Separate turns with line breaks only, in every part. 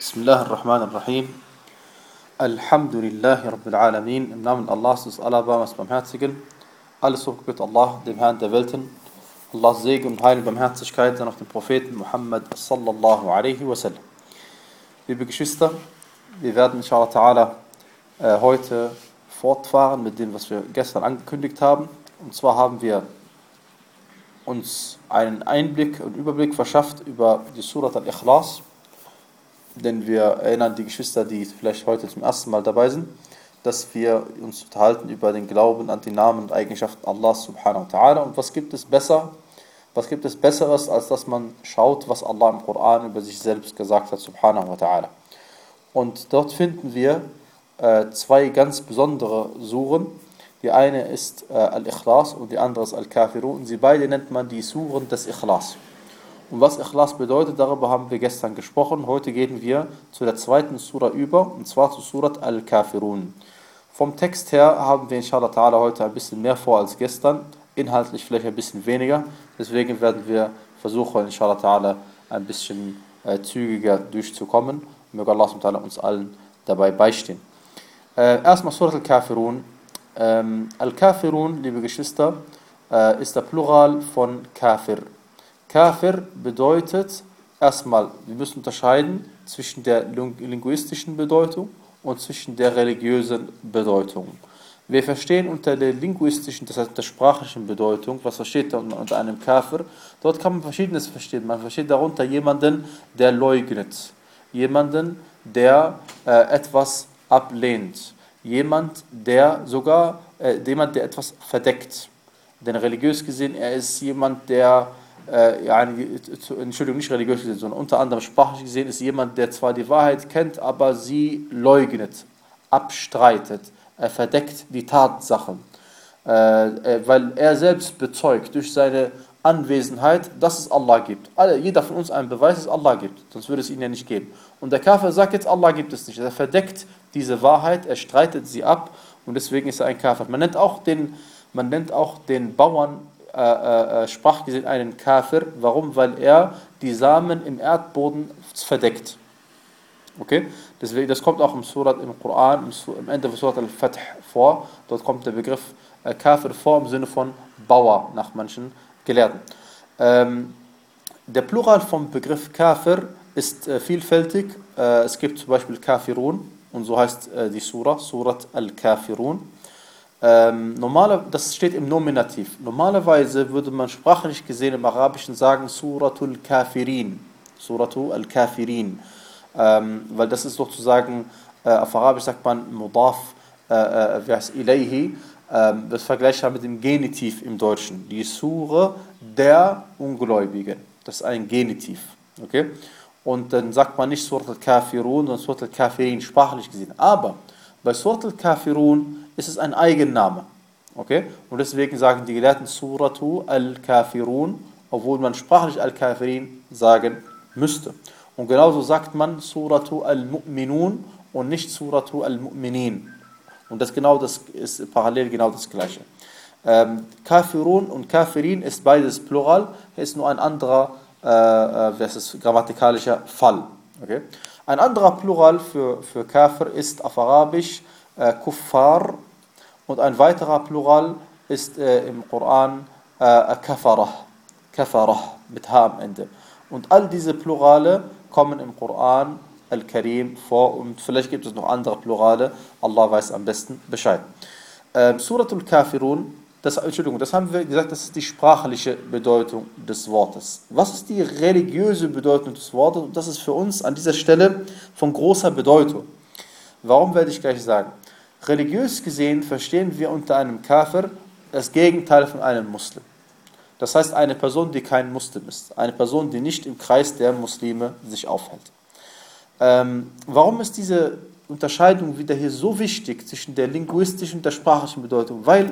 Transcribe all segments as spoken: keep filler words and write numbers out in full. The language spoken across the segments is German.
Bismillah ar-Rahman ar-Rahim. Alhamdulillahi Rabbil Alamin. Im Namen Allahs des Allerbarmers Barmherzigen. Alles Lob gebührt Allah, dem Herrn der Welten. Allahs Segen und Heil und Barmherzigkeit dann auf den Propheten Muhammad sallallahu alaihi wasallam. Liebe Geschwister, wir werden inshallah ta'ala äh, heute fortfahren mit dem, was wir gestern angekündigt haben. Und zwar haben wir uns einen Einblick und Überblick verschafft über die Surat al-Ikhlas. Denn wir erinnern die Geschwister, die vielleicht heute zum ersten Mal dabei sind, dass wir uns unterhalten über den Glauben an die Namen und Eigenschaften Allahs subhanahu wa ta'ala. Und was gibt es besser, was gibt es Besseres, als dass man schaut, was Allah im Koran über sich selbst gesagt hat, subhanahu wa ta'ala. Und dort finden wir äh, zwei ganz besondere Suren. Die eine ist äh, Al-Ikhlas und die andere ist Al-Kafirun. Und sie beide nennt man die Suren des Ikhlas. Und was Ikhlas bedeutet, darüber haben wir gestern gesprochen. Heute gehen wir zu der zweiten Sura über, und zwar zu Surat Al-Kafirun. Vom Text her haben wir inshallah ta'ala heute ein bisschen mehr vor als gestern, inhaltlich vielleicht ein bisschen weniger. Deswegen werden wir versuchen, inshallah ta'ala ein bisschen äh, zügiger durchzukommen. Möge Allah subhanahu wa ta'ala uns allen dabei beistehen. Äh, erstmal Surat Al-Kafirun. Ähm, Al-Kafirun, liebe Geschwister, äh, ist der Plural von Kafir. Kafir bedeutet erstmal, wir müssen unterscheiden zwischen der linguistischen Bedeutung und zwischen der religiösen Bedeutung. Wir verstehen unter der linguistischen, das heißt der sprachlichen Bedeutung, was versteht man unter einem Kafir? Dort kann man Verschiedenes verstehen. Man versteht darunter jemanden, der leugnet, jemanden, der äh, etwas ablehnt, jemand, der sogar, äh, jemand, der etwas verdeckt. Denn religiös gesehen, er ist jemand, der Äh, ja, Entschuldigung, nicht religiös gesehen, sondern unter anderem sprachlich gesehen ist jemand, der zwar die Wahrheit kennt, aber sie leugnet, abstreitet, er verdeckt die Tatsachen, äh, weil er selbst bezeugt durch seine Anwesenheit, dass es Allah gibt. Alle, jeder von uns einen Beweis, dass es Allah gibt, sonst würde es ihn ja nicht geben. Und der Kafir sagt jetzt, Allah gibt es nicht. Er verdeckt diese Wahrheit, er streitet sie ab und deswegen ist er ein Kafir. Man nennt auch den, man nennt auch den Bauern Äh, äh, sprachlich gesehen einen Kafir. Warum? Weil er die Samen im Erdboden verdeckt. Okay? Deswegen, das kommt auch im Surat, im Koran, im, im Ende von Surat al-Fath vor. Dort kommt der Begriff äh, Kafir vor im Sinne von Bauer nach manchen Gelehrten. Ähm, der Plural vom Begriff Kafir ist äh, vielfältig. Äh, es gibt zum Beispiel Kafirun und so heißt äh, die Surah, Surat al-Kafirun. Ähm, normale, das steht im Nominativ. Normalerweise würde man sprachlich gesehen im Arabischen sagen Suratul Kafirin. Suratul al-Kafirin. Ähm, weil das ist sozusagen, äh, auf Arabisch sagt man Mudaf, äh, äh, wie heißt Ilayhi. Ähm, das vergleicht man mit dem Genitiv im Deutschen. Die Sure der Ungläubigen. Das ist ein Genitiv. Okay? Und dann sagt man nicht Surat al-Kafirun, sondern Surat al-Kafirin, sprachlich gesehen. Aber bei Surat al-Kafirun ist es ein Eigenname. Okay? Und deswegen sagen die Gelehrten Suratu al-Kafirun, obwohl man sprachlich al-Kafirin sagen müsste. Und genauso sagt man Suratu al-Mu'minun und nicht Suratu al-Mu'minin. Und das genau das ist parallel genau das Gleiche. Ähm, Kafirun und Kafirin ist beides Plural, ist nur ein anderer äh, das ist grammatikalischer Fall. Okay? Ein anderer Plural für, für Kafir ist auf Arabisch äh, Kuffar und ein weiterer Plural ist äh, im Koran äh, Kafarah. Kafarah mit H am Ende. Und all diese Plurale kommen im Koran Al-Karim vor und vielleicht gibt es noch andere Plurale. Allah weiß am besten Bescheid. Äh, Suratul Kafirun, das, Entschuldigung, das haben wir gesagt, das ist die sprachliche Bedeutung des Wortes. Was ist die religiöse Bedeutung des Wortes? Und das ist für uns an dieser Stelle von großer Bedeutung. Warum, werde ich gleich sagen. Religiös gesehen verstehen wir unter einem Kafir das Gegenteil von einem Muslim. Das heißt eine Person, die kein Muslim ist. Eine Person, die nicht im Kreis der Muslime sich aufhält. Ähm, warum ist diese Unterscheidung wieder hier so wichtig zwischen der linguistischen und der sprachlichen Bedeutung? Weil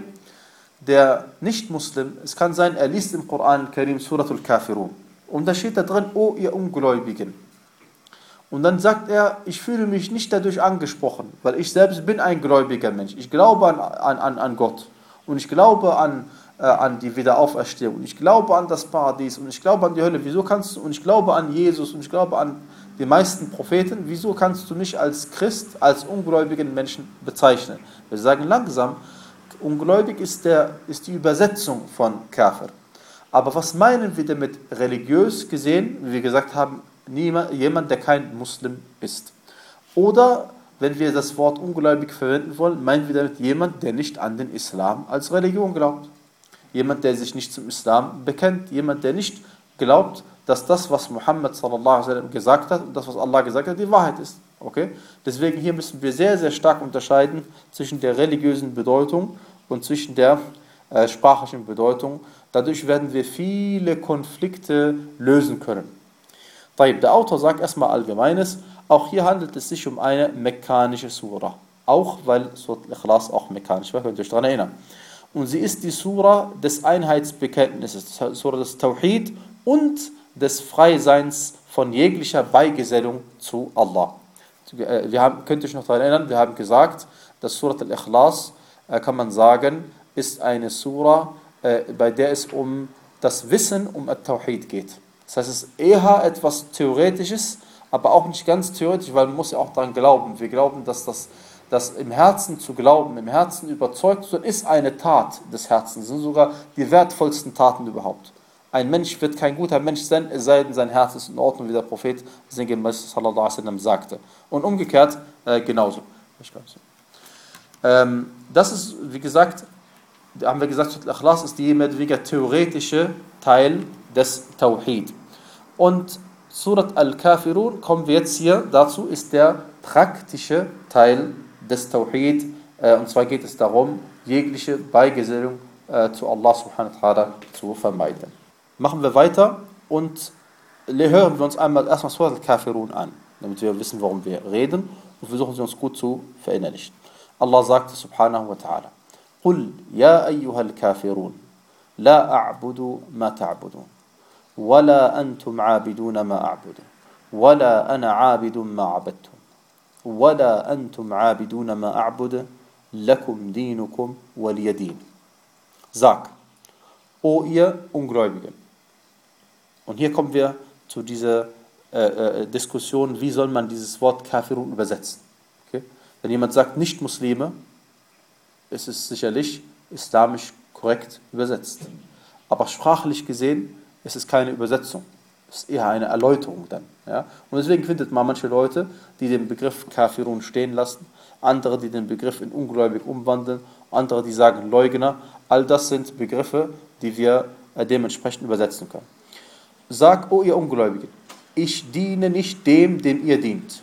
der Nicht-Muslim, es kann sein, er liest im Koran Karim Suratul Kafirun. Und da steht da drin, oh ihr Ungläubigen. Und dann sagt er, ich fühle mich nicht dadurch angesprochen, weil ich selbst bin ein gläubiger Mensch. Ich glaube an, an, an Gott und ich glaube an, äh, an die Wiederauferstehung und ich glaube an das Paradies und ich glaube an die Hölle. Wieso kannst du? Und ich glaube an Jesus und ich glaube an die meisten Propheten, wieso kannst du mich als Christ, als ungläubigen Menschen bezeichnen? Wir sagen langsam, ungläubig ist, der, ist die Übersetzung von Kafir. Aber was meinen wir damit religiös gesehen? Wie wir gesagt haben, niemand, jemand, der kein Muslim ist. Oder, wenn wir das Wort ungläubig verwenden wollen, meinen wir damit jemand, der nicht an den Islam als Religion glaubt. Jemand, der sich nicht zum Islam bekennt. Jemand, der nicht glaubt, dass das, was Muhammad sallallahu alaihi wasallam gesagt hat und das, was Allah gesagt hat, die Wahrheit ist. Okay? Deswegen hier müssen wir sehr, sehr stark unterscheiden zwischen der religiösen Bedeutung und zwischen der äh, sprachlichen Bedeutung. Dadurch werden wir viele Konflikte lösen können. Der Autor sagt erstmal Allgemeines, auch hier handelt es sich um eine mekkanische Sura. Auch weil Surat al-Ikhlas auch mekkanisch war, könnt ihr euch daran erinnern. Und sie ist die Sura des Einheitsbekenntnisses, Sura des Tawhid und des Freiseins von jeglicher Beigesellung zu Allah. Wir haben, könnt ihr euch noch daran erinnern, wir haben gesagt, dass Surat al-Ikhlas, äh, kann man sagen, ist eine Sura, äh, bei der es um das Wissen um At-Tawhid geht. Das heißt, es ist eher etwas Theoretisches, aber auch nicht ganz theoretisch, weil man muss ja auch daran glauben. Wir glauben, dass das, das im Herzen zu glauben, im Herzen überzeugt zu sein, ist eine Tat des Herzens. Das sind sogar die wertvollsten Taten überhaupt. Ein Mensch wird kein guter Mensch sein, es sei denn, sein Herz ist in Ordnung, wie der Prophet sallallahu alaihi wasallam sagte. Und umgekehrt äh, genauso. Ähm, das ist, wie gesagt, haben wir gesagt, Al-Ikhlas ist die mehr theoretische Teil des Tawhid. Und Surat Al-Kafirun, kommen wir jetzt hier dazu, ist der praktische Teil des Tawhid. Äh, und zwar geht es darum, jegliche Beigesellung äh, zu Allah subhanahu wa ta'ala zu vermeiden. Machen wir weiter und hören wir uns einmal erstmal Surat Al-Kafirun an, damit wir wissen, worum wir reden und versuchen sie uns gut zu verinnerlichen. Allah sagt subhanahu wa ta'ala: Qul ya ayyuhal kafirun, la a'budu ma ta'budun, wala antum 'abiduna ma a'budu, wala ana 'abidun ma 'abadtum, wala antum 'abiduna ma a'budu, lakum dinukum waliya din. Sag, o ihr Ungläubigen. Und hier kommen wir zu dieser äh, äh, Diskussion, wie soll man dieses Wort Kafirun übersetzen. Okay? Wenn jemand sagt Nicht-Muslime, ist es sicherlich islamisch korrekt übersetzt. Aber sprachlich gesehen ist es keine Übersetzung. Es ist eher eine Erläuterung dann. Ja? Und deswegen findet man manche Leute, die den Begriff Kafirun stehen lassen, andere, die den Begriff in ungläubig umwandeln, andere, die sagen Leugner. All das sind Begriffe, die wir äh, dementsprechend übersetzen können. Sag, o ihr Ungläubigen, ich diene nicht dem, dem ihr dient.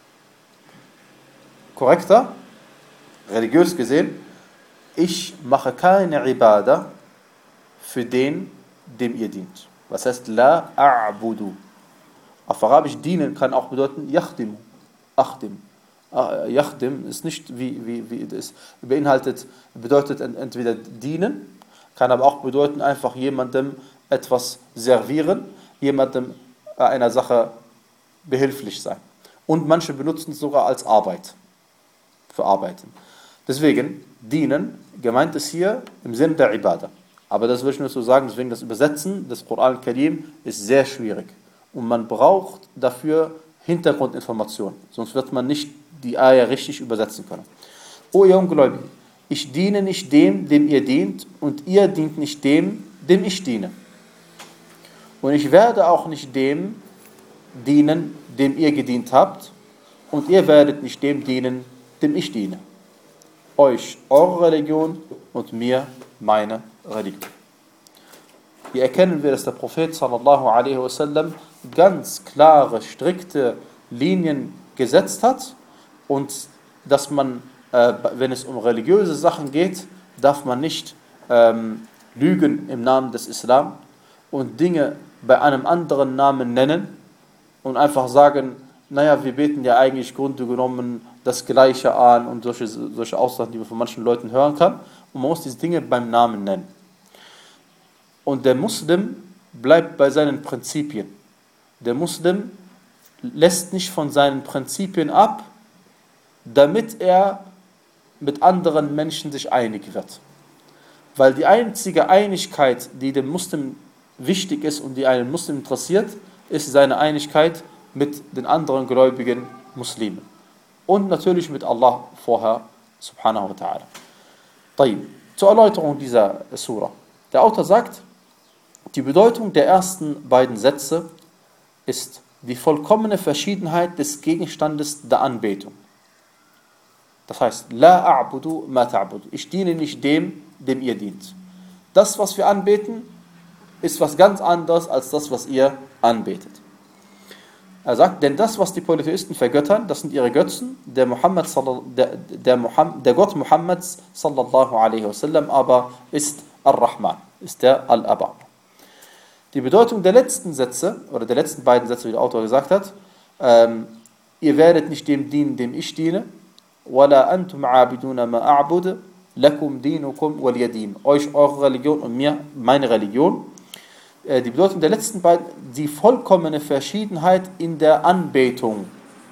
Korrekter? Religiös gesehen, ich mache keine Ibadah für den, dem ihr dient. Was heißt la a'budu? Auf Arabisch dienen kann auch bedeuten yakhdimu, achdim. Yachdim ist nicht wie, wie, wie das beinhaltet, bedeutet entweder dienen, kann aber auch bedeuten einfach jemandem etwas servieren, jemandem einer Sache behilflich sein. Und manche benutzen es sogar als Arbeit, für Arbeiten. Deswegen, dienen, gemeint ist hier im Sinne der Ibadah. Aber das will ich nur so sagen, deswegen das Übersetzen des Koran al-Karim ist sehr schwierig. Und man braucht dafür Hintergrundinformationen, sonst wird man nicht die Ayah richtig übersetzen können. O ihr Ungläubigen, ich diene nicht dem, dem ihr dient, und ihr dient nicht dem, dem ich diene. Und ich werde auch nicht dem dienen, dem ihr gedient habt, und ihr werdet nicht dem dienen, dem ich diene. Euch eure Religion und mir meine Religion. Hier erkennen wir, dass der Prophet sallallahu alaihi wasallam ganz klare, strikte Linien gesetzt hat und dass man, äh, wenn es um religiöse Sachen geht, darf man nicht ähm, lügen im Namen des Islam und Dinge bei einem anderen Namen nennen und einfach sagen, naja, wir beten ja eigentlich Grunde genommen das Gleiche an und solche, solche Aussagen, die man von manchen Leuten hören kann. Und man muss diese Dinge beim Namen nennen. Und der Muslim bleibt bei seinen Prinzipien. Der Muslim lässt nicht von seinen Prinzipien ab, damit er mit anderen Menschen sich einig wird. Weil die einzige Einigkeit, die dem Muslim wichtig ist und die einen Muslim interessiert, ist seine Einigkeit mit den anderen gläubigen Muslimen. Und natürlich mit Allah vorher, subhanahu wa ta'ala. طيب, zur Erläuterung dieser Surah. Der Autor sagt, die Bedeutung der ersten beiden Sätze ist die vollkommene Verschiedenheit des Gegenstandes der Anbetung. Das heißt, La a'budu ma ta'budu. Ich diene nicht dem, dem ihr dient. Das, was wir anbeten, ist was ganz anderes als das, was ihr anbetet. Er sagt, denn das, was die Polytheisten vergöttern, das sind ihre Götzen, der, Muhammad, der, der, Muhammad, der Gott Muhammads sallallahu alaihi wasallam aber ist Ar-Rahman, ist der Al-Abar. Die Bedeutung der letzten Sätze, oder der letzten beiden Sätze, wie der Autor gesagt hat, ähm, ihr werdet nicht dem dienen, dem ich diene, وَلَا أَنْتُمْ عَابِدُونَ مَا أَعْبُدُ لَكُمْ دِينُكُمْ وَلِيَ دِينُ. Euch eure Religion und mir meine Religion. Die Bedeutung der letzten beiden, die vollkommene Verschiedenheit in der Anbetung.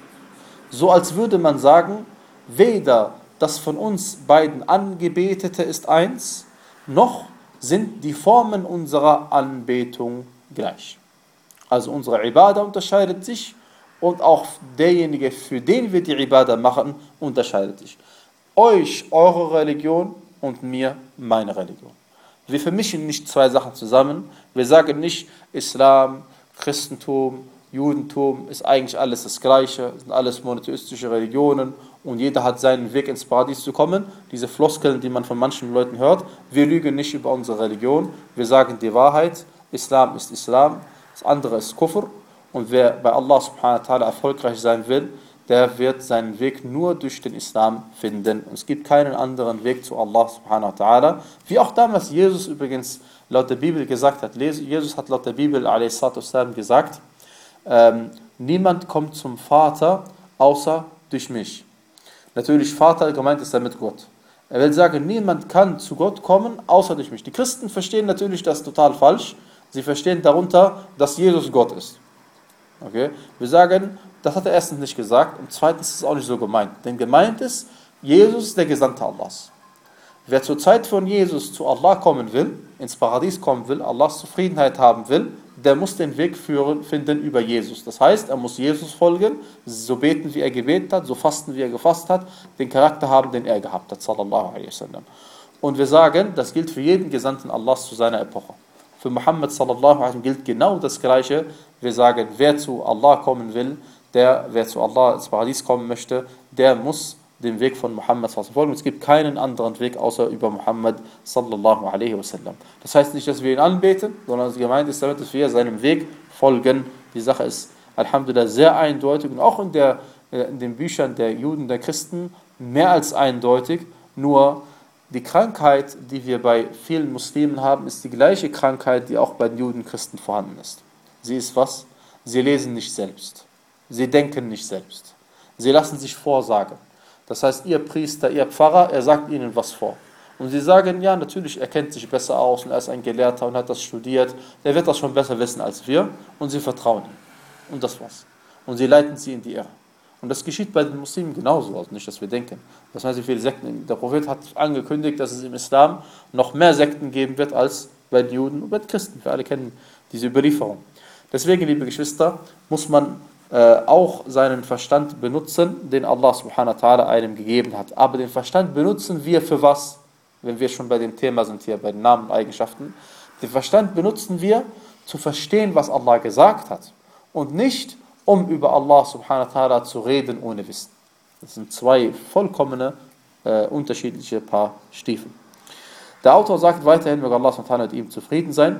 So als würde man sagen, weder das von uns beiden Angebetete ist eins, noch sind die Formen unserer Anbetung gleich. Also unsere Ibadah unterscheidet sich und auch derjenige, für den wir die Ibadah machen, unterscheidet sich. Euch eure Religion und mir meine Religion. Wir vermischen nicht zwei Sachen zusammen. Wir sagen nicht, Islam, Christentum, Judentum ist eigentlich alles das Gleiche, sind alles monotheistische Religionen und jeder hat seinen Weg ins Paradies zu kommen. Diese Floskeln, die man von manchen Leuten hört, wir lügen nicht über unsere Religion. Wir sagen die Wahrheit, Islam ist Islam, das andere ist Kufr. Und wer bei Allah subhanahu wa ta'ala erfolgreich sein will, der wird seinen Weg nur durch den Islam finden. Und es gibt keinen anderen Weg zu Allah subhanahu wa ta'ala. Wie auch damals Jesus übrigens laut der Bibel gesagt hat. Jesus hat laut der Bibel a s. gesagt, ähm, niemand kommt zum Vater außer durch mich. Natürlich Vater gemeint ist damit Gott. Er will sagen, niemand kann zu Gott kommen außer durch mich. Die Christen verstehen natürlich das total falsch. Sie verstehen darunter, dass Jesus Gott ist. Okay? Wir sagen, das hat er erstens nicht gesagt und zweitens ist es auch nicht so gemeint. Denn gemeint ist, Jesus ist der Gesandte Allahs. Wer zur Zeit von Jesus zu Allah kommen will, ins Paradies kommen will, Allahs Zufriedenheit haben will, der muss den Weg führen, finden über Jesus. Das heißt, er muss Jesus folgen, so beten, wie er gebetet hat, so fasten, wie er gefasst hat, den Charakter haben, den er gehabt hat, sallallahu alaihi wasallam. Und wir sagen, das gilt für jeden Gesandten Allahs zu seiner Epoche. Für Muhammad sallallahu alaihi wasallam gilt genau das Gleiche. Wir sagen, wer zu Allah kommen will, der, wer zu Allah ins Paradies kommen möchte, der muss den Weg von Muhammad sallallahu alaihi wasallam folgen. Es gibt keinen anderen Weg außer über Muhammad sallallahu alaihi wasallam. Das heißt nicht, dass wir ihn anbeten, sondern es gemeint ist damit, dass wir seinem Weg folgen. Die Sache ist, alhamdulillah, sehr eindeutig und auch in, der, in den Büchern der Juden, der Christen, mehr als eindeutig. Nur die Krankheit, die wir bei vielen Muslimen haben, ist die gleiche Krankheit, die auch bei den Juden und Christen vorhanden ist. Sie ist was? Sie lesen nicht selbst. Sie denken nicht selbst. Sie lassen sich vorsagen. Das heißt, ihr Priester, ihr Pfarrer, er sagt ihnen was vor. Und sie sagen, ja, natürlich, er kennt sich besser aus und er ist ein Gelehrter und hat das studiert. Er wird das schon besser wissen als wir. Und sie vertrauen ihm. Und das war's. Und sie leiten sie in die Irre. Und das geschieht bei den Muslimen genauso, also nicht, dass wir denken. Das heißt, wie viele Sekten. Der Prophet hat angekündigt, dass es im Islam noch mehr Sekten geben wird als bei den Juden und bei den Christen. Wir alle kennen diese Überlieferung. Deswegen, liebe Geschwister, muss man äh, auch seinen Verstand benutzen, den Allah subhanahu wa ta'ala einem gegeben hat. Aber den Verstand benutzen wir für was? Wenn wir schon bei dem Thema sind hier, bei den Namen und Eigenschaften. Den Verstand benutzen wir, zu verstehen, was Allah gesagt hat. Und nicht, um über Allah subhanahu wa ta'ala zu reden ohne Wissen. Das sind zwei vollkommene, äh, unterschiedliche Paar Stiefel. Der Autor sagt weiterhin, möge Allah subhanahu wa ta'ala mit ihm zufrieden sein,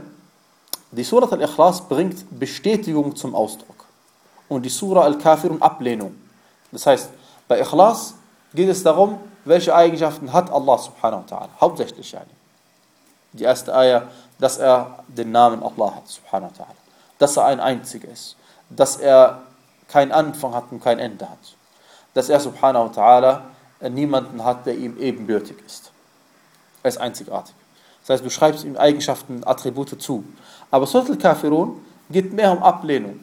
die Surah Al-Ikhlas bringt Bestätigung zum Ausdruck und die Surah Al-Kafirun Ablehnung. Das heißt, bei Ikhlas geht es darum, welche Eigenschaften hat Allah subhanahu wa ta'ala, hauptsächlich yani. Die erste Ayah, dass er den Namen Allah hat subhanahu wa ta'ala, dass er ein Einziger ist, dass er keinen Anfang hat und kein Ende hat. Dass er subhanahu wa ta'ala niemanden hat, der ihm ebenbürtig ist. Er ist einzigartig. Das heißt, du schreibst ihm Eigenschaften, Attribute zu. Aber Surah Al-Kafirun geht mehr um Ablehnung.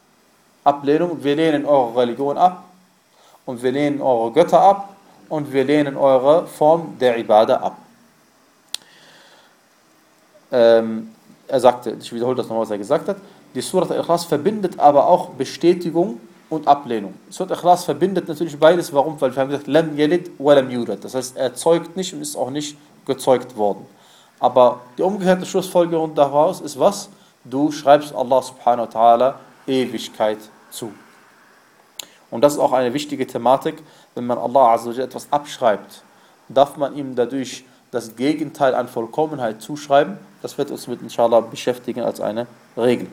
Ablehnung, wir lehnen eure Religion ab und wir lehnen eure Götter ab und wir lehnen eure Form der Ibadah ab. Ähm, er sagte, ich wiederhole das nochmal, was er gesagt hat, Die Surat al-Ikhlas verbindet aber auch Bestätigung und Ablehnung. Surat al-Ikhlas verbindet natürlich beides. Warum? Weil wir haben gesagt, Lam yalid wa lam yulad. Das heißt, er zeugt nicht und ist auch nicht gezeugt worden. Aber die umgekehrte Schlussfolgerung daraus ist was? Du schreibst Allah subhanahu wa ta'ala Ewigkeit zu. Und das ist auch eine wichtige Thematik. Wenn man Allah azza wa jalla etwas abschreibt, darf man ihm dadurch das Gegenteil an Vollkommenheit zuschreiben. Das wird uns mit inshallah beschäftigen als eine Regel.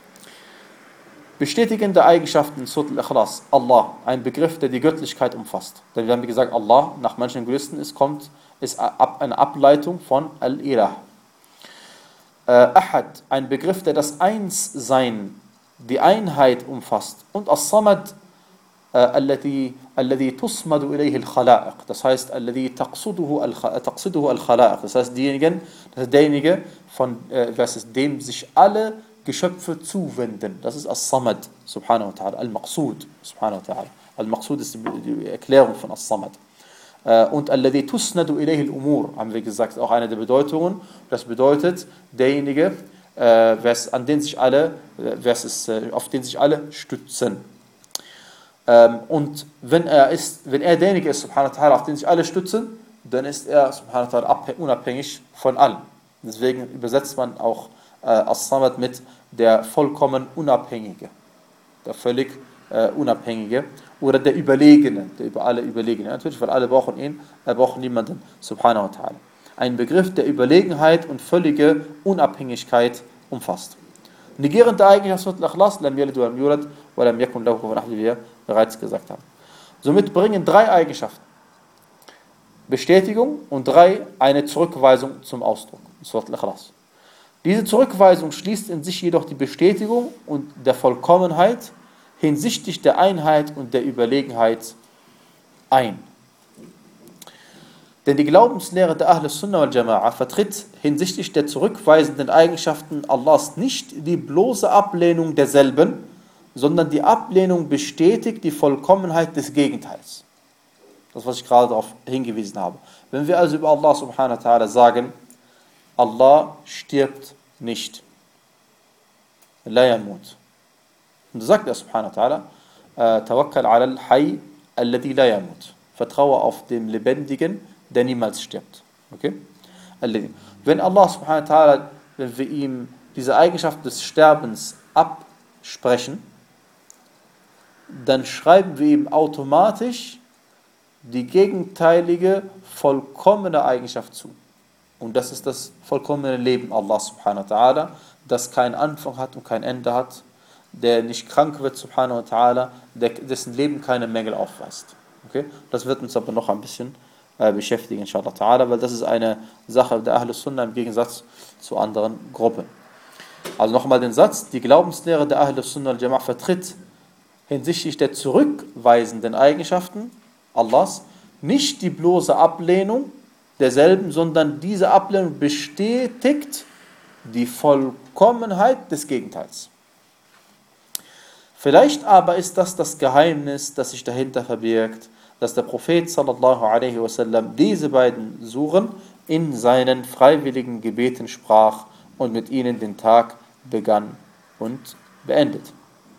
Bestätigende Eigenschaften in Surat al-Ikhlas. Allah, ein Begriff, der die Göttlichkeit umfasst. Denn wir haben gesagt, Allah, nach manchen Juristen, ist, kommt, ist eine Ableitung von Al-Ilah. Äh, Ahad, ein Begriff, der das Einssein, die Einheit umfasst. Und As-Samad, الذي الذي تصمد إليه الخلائق, das heißt الذي تقصده تقصده الخلائق, das heißt diejenigen, das ist derjenige, von äh, was ist, dem sich alle Geschöpfe zuwenden. Das ist As-Samad, subhanahu wa ta'ala, Al-Maqsud, subhanahu wa ta'ala. Al-Maqsud ist die Erklärung von As-Samad. Und الذي تسند إليه الأمور, haben wir gesagt, auch eine der Bedeutungen. Das bedeutet derjenige, äh, was, an den sich alle, was ist, äh, auf den sich alle stützen. Ähm, und wenn er ist, wenn er derjenige ist, subhanahu wa ta'ala, auf den sich alle stützen, dann ist er, subhanahu wa ta'ala, unabhängig von allem. Deswegen übersetzt man auch äh, As-Samad mit der vollkommen Unabhängige, der völlig äh, Unabhängige oder der Überlegene, der über alle Überlegene. Natürlich, weil alle brauchen ihn, er braucht niemanden, subhanahu wa ta'ala. Ein Begriff, der Überlegenheit und völlige Unabhängigkeit umfasst. Negierende Eigenschaft Surat al-Ikhlas, lam yalid wa lam yulad wa lam yakun lahu kufuwan ahad, wie wir bereits gesagt haben. Somit bringen drei Eigenschaften, Bestätigung, und drei eine Zurückweisung zum Ausdruck. Surat al-Ikhlas. Diese Zurückweisung schließt in sich jedoch die Bestätigung und der Vollkommenheit hinsichtlich der Einheit und der Überlegenheit ein. Denn die Glaubenslehre der Ahl Sunnah wal Jama'a vertritt hinsichtlich der zurückweisenden Eigenschaften Allahs nicht die bloße Ablehnung derselben, sondern die Ablehnung bestätigt die Vollkommenheit des Gegenteils. Das, was ich gerade darauf hingewiesen habe. Wenn wir also über Allah subhanahu wa ta'ala sagen, Allah stirbt nicht. La yamut. Und so sagt er subhanahu wa ta'ala, Tawakkal ala al-Hayy alladhi la yamut. Vertraue auf den Lebendigen, der niemals stirbt. Okay? Wenn Allah subhanahu wa ta'ala, wenn wir ihm diese Eigenschaft des Sterbens absprechen, dann schreiben wir ihm automatisch die gegenteilige, vollkommene Eigenschaft zu. Und das ist das vollkommene Leben Allah subhanahu wa ta'ala, das keinen Anfang hat und kein Ende hat, der nicht krank wird subhanahu wa ta'ala, dessen Leben keine Mängel aufweist. Okay? Das wird uns aber noch ein bisschen äh, beschäftigen, inshallah ta'ala, weil das ist eine Sache der Ahl Sunnah im Gegensatz zu anderen Gruppen. Also nochmal den Satz, die Glaubenslehre der Ahl Sunnah wal Jama'a vertritt hinsichtlich der zurückweisenden Eigenschaften Allahs nicht die bloße Ablehnung derselben, sondern diese Ablehnung bestätigt die Vollkommenheit des Gegenteils. Vielleicht aber ist das das Geheimnis, das sich dahinter verbirgt, dass der Prophet sallallahu alaihi wasallam diese beiden Suren in seinen freiwilligen Gebeten sprach und mit ihnen den Tag begann und beendet.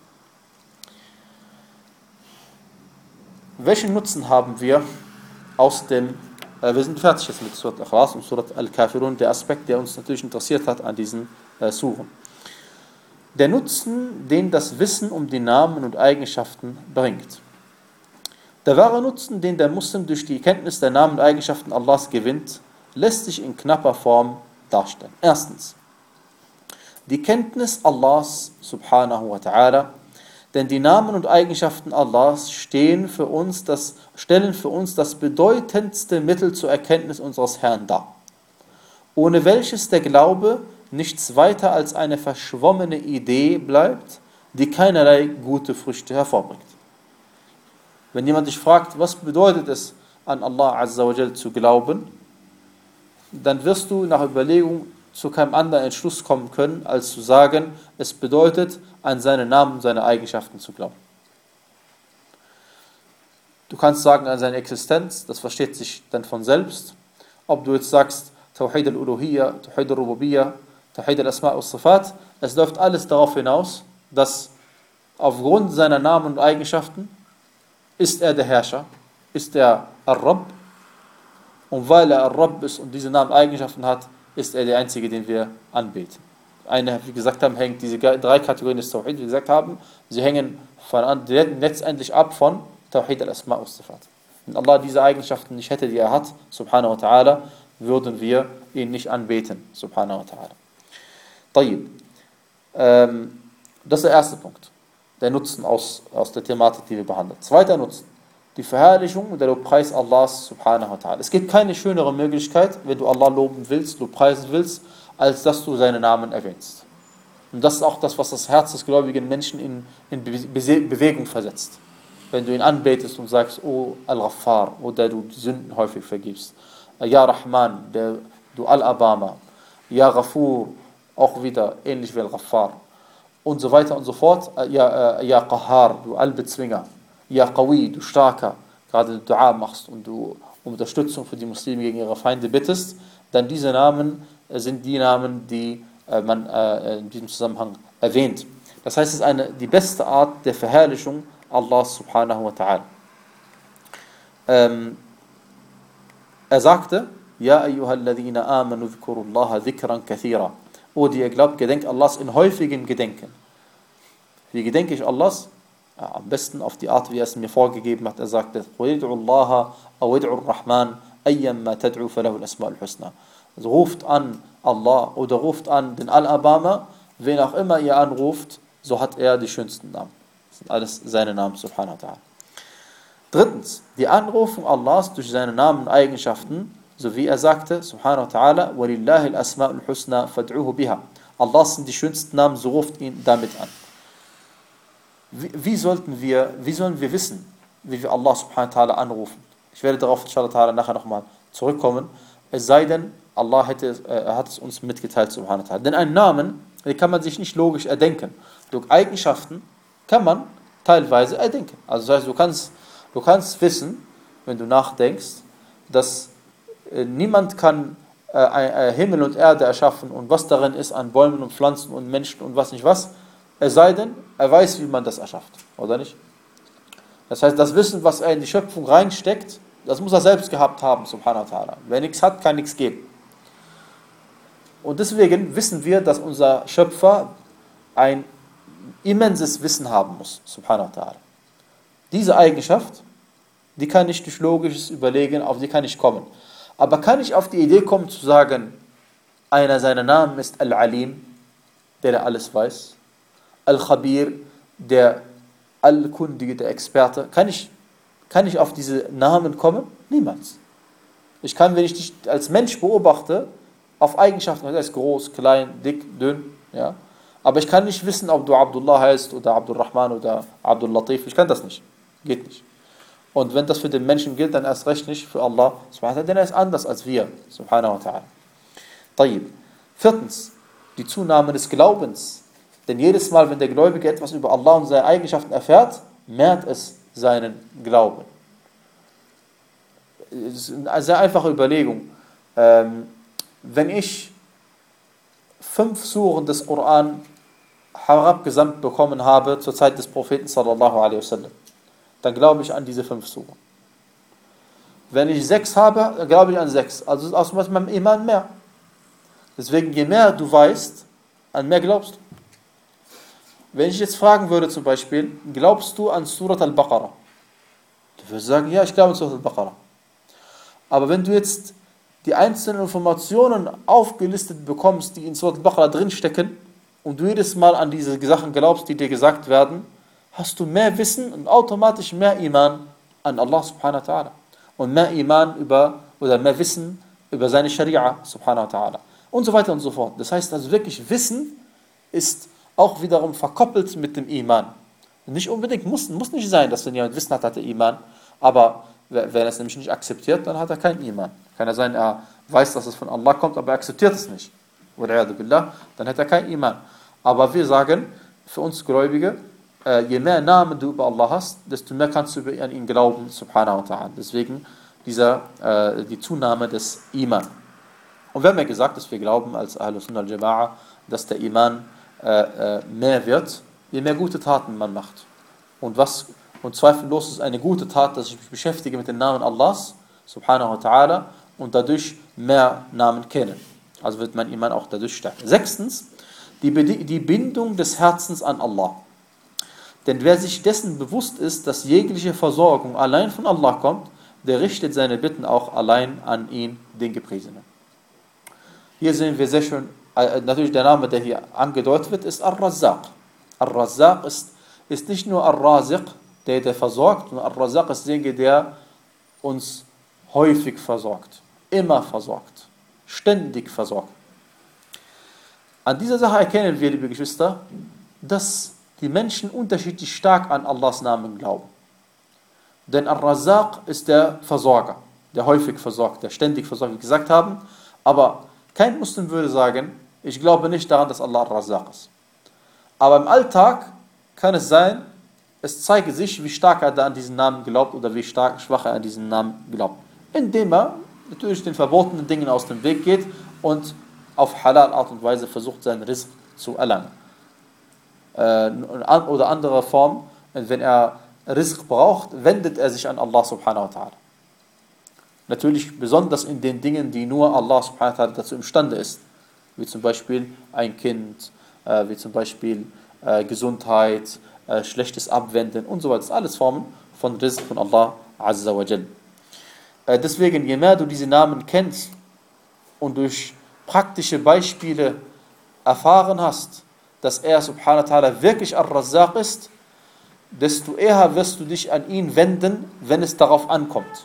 Welchen Nutzen haben wir aus dem, äh, wir sind fertig jetzt mit Surat al-Ikhlas und Surat al-Kafirun, der Aspekt, der uns natürlich interessiert hat an diesen äh, Suren. Der Nutzen, den das Wissen um die Namen und Eigenschaften bringt. Der wahre Nutzen, den der Muslim durch die Kenntnis der Namen und Eigenschaften Allahs gewinnt, lässt sich in knapper Form darstellen. Erstens, die Kenntnis Allahs subhanahu wa ta'ala, denn die Namen und Eigenschaften Allahs stehen für uns das, stellen für uns das bedeutendste Mittel zur Erkenntnis unseres Herrn dar, ohne welches der Glaube nichts weiter als eine verschwommene Idee bleibt, die keinerlei gute Früchte hervorbringt. Wenn jemand dich fragt, was bedeutet es, an Allah Azza wa Jal zu glauben, dann wirst du nach Überlegung zu keinem anderen Entschluss kommen können, als zu sagen, es bedeutet, an seine Namen und seine Eigenschaften zu glauben. Du kannst sagen, an seine Existenz, das versteht sich dann von selbst. Ob du jetzt sagst, Tawhid al-Uluhiyya, Tawhid al-Rububiyya, Tawhid al-Asma' al-Sifat, es läuft alles darauf hinaus, dass aufgrund seiner Namen und Eigenschaften ist er der Herrscher, ist er Ar-Rabb, und weil er Ar-Rabb ist und diese Namen und Eigenschaften hat, ist er der Einzige, den wir anbeten. Eine, wie gesagt haben, hängt diese drei Kategorien des Tawhid, wie gesagt haben, sie hängen von, letztendlich ab von Tawhid al-Asma' al-Sifat. Wenn Allah diese Eigenschaften nicht hätte, die er hat, subhanahu wa ta'ala, würden wir ihn nicht anbeten, subhanahu wa ta'ala. Tayyib. Ähm, das ist der erste Punkt. Der Nutzen aus, aus der Thematik, die wir behandeln. Zweiter Nutzen. Die Verherrlichung und der Lobpreis Allahs, subhanahu wa ta'ala. Es gibt keine schönere Möglichkeit, wenn du Allah loben willst, lobpreisen willst, als dass du seine Namen erwähnst. Und das ist auch das, was das Herz des gläubigen Menschen in, in Be- Bewegung versetzt. Wenn du ihn anbetest und sagst, oh Al-Ghaffar, o der du die Sünden häufig vergibst. Ja Rahman, der du Al-Abama. Ja Ghafur, auch wieder ähnlich wie Al-Ghaffar. Und so weiter und so fort. Ja, ja Qahar, du Al-Bezwinger. Ja Qawi, du Starker. Gerade du Dua machst und du um Unterstützung für die Muslime gegen ihre Feinde bittest, dann diese Namen sind die Namen, die man in diesem Zusammenhang erwähnt. Das heißt, es ist eine, die beste Art der Verherrlichung Allah subhanahu wa ta'ala. Ähm, er sagte, Ja ayyuhalladhina amanu dhkurullaha dhikran kathira. O die ihr glaubt, gedenkt Allahs in häufigem Gedenken. Wie gedenke ich Allahs? Ja, am besten auf die Art, wie er es mir vorgegeben hat. Er sagte, قُلِ ادْعُوا اللَّهَ أَوْ ادْعُوا الرَّحْمَنَ أَيَّمَّا تَدْعُوا فَلَهُ الْأَسْمَاءُ الْحُسْنَى. Also ruft an Allah oder ruft an den Al-Abama, wen auch immer ihr anruft, so hat er die schönsten Namen. Das sind alles seine Namen, subhanahu wa ta'ala. Drittens, die Anrufung Allahs durch seine Namen und Eigenschaften, so wie er sagte, subhanahu wa ta'ala, وَلِلَّهِ الْأَسْمَاءُ الْحُسْنَى فَادْعُوهُ بِهَا. Allah sind die schönsten Namen, so ruft ihn damit an. Wie, wie sollten wir, wie sollen wir wissen, wie wir Allah subhanahu wa ta'ala anrufen? Ich werde darauf inshallah ta'ala nachher nochmal zurückkommen. Es sei denn, Allah hätte, er hat es uns mitgeteilt, subhanahu wa ta'ala. Denn einen Namen, den kann man sich nicht logisch erdenken. Durch Eigenschaften kann man teilweise erdenken. Also das heißt, du kannst, du kannst wissen, wenn du nachdenkst, dass äh, niemand kann äh, äh, Himmel und Erde erschaffen und was darin ist an Bäumen und Pflanzen und Menschen und was nicht was, es sei denn, er weiß, wie man das erschafft, oder nicht? Das heißt, das Wissen, was er in die Schöpfung reinsteckt, das muss er selbst gehabt haben, subhanahu wa ta'ala. Wer nichts hat, kann nichts geben. Und deswegen wissen wir, dass unser Schöpfer ein immenses Wissen haben muss, subhanahu wa ta'ala. Diese Eigenschaft, die kann ich durch logisches Überlegen, auf die kann ich kommen. Aber kann ich auf die Idee kommen zu sagen, einer seiner Namen ist Al-Alim, der, der alles weiß, Al-Khabir, der Allkundige, der Experte. Kann ich, kann ich auf diese Namen kommen? Niemals. Ich kann, wenn ich dich als Mensch beobachte, auf Eigenschaften, das heißt groß, klein, dick, dünn, ja. Aber ich kann nicht wissen, ob du Abdullah heißt oder Abdurrahman oder Abdul Latif. Ich kann das nicht. Geht nicht. Und wenn das für den Menschen gilt, dann erst recht nicht für Allah, denn er ist anders als wir, subhanahu wa ta'ala. Tayyib. Viertens, die Zunahme des Glaubens. Denn jedes Mal, wenn der Gläubige etwas über Allah und seine Eigenschaften erfährt, mehrt es seinen Glauben. Es ist eine sehr einfache Überlegung. Ähm, wenn ich fünf Suren des Koran herabgesandt bekommen habe zur Zeit des Propheten sallallahu alaihi wasallam, dann glaube ich an diese fünf Suren. Wenn ich sechs habe, dann glaube ich an sechs. Also ist aus meinem Iman mehr. Deswegen, je mehr du weißt, an mehr glaubst du. Wenn ich jetzt fragen würde zum Beispiel, glaubst du an Surat al-Baqarah? Du würdest sagen, ja, ich glaube an Surat al-Baqarah. Aber wenn du jetzt die einzelnen Informationen aufgelistet bekommst, die in Surat al-Baqarah drinstecken, und du jedes Mal an diese Sachen glaubst, die dir gesagt werden, hast du mehr Wissen und automatisch mehr Iman an Allah subhanahu wa ta'ala. Und mehr Iman über, oder mehr Wissen über seine Scharia subhanahu wa ta'ala. Und so weiter und so fort. Das heißt also wirklich, Wissen ist auch wiederum verkoppelt mit dem Iman. Nicht unbedingt, muss, muss nicht sein, dass wenn jemand Wissen hat, hat er Iman. Aber wenn er es nämlich nicht akzeptiert, dann hat er keinen Iman. Kann er sein, er weiß, dass es von Allah kommt, aber er akzeptiert es nicht. Billah, dann hat er keinen Iman. Aber wir sagen, für uns Gläubige, je mehr Namen du über Allah hast, desto mehr kannst du an ihn glauben, subhanahu wa ta'ala. Deswegen dieser, die Zunahme des Iman. Und wir haben ja gesagt, dass wir glauben als Ahlus Sunnah al-Jama'a, dass der Iman äh, äh, mehr wird, je mehr gute Taten man macht. Und was und zweifellos ist eine gute Tat, dass ich mich beschäftige mit den Namen Allahs, subhanahu wa ta'ala, und dadurch mehr Namen kenne. Also wird mein Iman auch dadurch stärker. Sechstens, die, die Bindung des Herzens an Allah. Denn wer sich dessen bewusst ist, dass jegliche Versorgung allein von Allah kommt, der richtet seine Bitten auch allein an ihn, den Gepriesenen. Hier sehen wir sehr schön, äh, natürlich der Name, der hier angedeutet wird, ist Ar-Razzaq. Ar-Razzaq ist, ist nicht nur Ar-Raziq, der, der versorgt, sondern Ar-Razzaq ist derjenige, der uns häufig versorgt, immer versorgt, ständig versorgt. An dieser Sache erkennen wir, liebe Geschwister, dass die Menschen unterschiedlich stark an Allahs Namen glauben. Denn Ar-Razzaq ist der Versorger, der häufig versorgt, der ständig versorgt, wie wir gesagt haben. Aber kein Muslim würde sagen, ich glaube nicht daran, dass Allah Ar-Razzaq ist. Aber im Alltag kann es sein, es zeige sich, wie stark er da an diesen Namen glaubt oder wie stark, schwach er an diesen Namen glaubt. Indem er natürlich den verbotenen Dingen aus dem Weg geht und auf halal Art und Weise versucht, seinen Rizq zu erlangen. Äh, oder andere Form, wenn er Rizq braucht, wendet er sich an Allah subhanahu wa ta'ala. Natürlich besonders in den Dingen, die nur Allah subhanahu wa ta'ala dazu imstande ist. Wie zum Beispiel ein Kind, äh, wie zum Beispiel äh, Gesundheit, äh, schlechtes Abwenden und so weiter. Das sind alles Formen von Rizq von Allah azza wa jal. Äh, deswegen, je mehr du diese Namen kennst und durch praktische Beispiele erfahren hast, dass er subhanahu wa ta'ala wirklich Ar-Razzaq ist, desto eher wirst du dich an ihn wenden, wenn es darauf ankommt.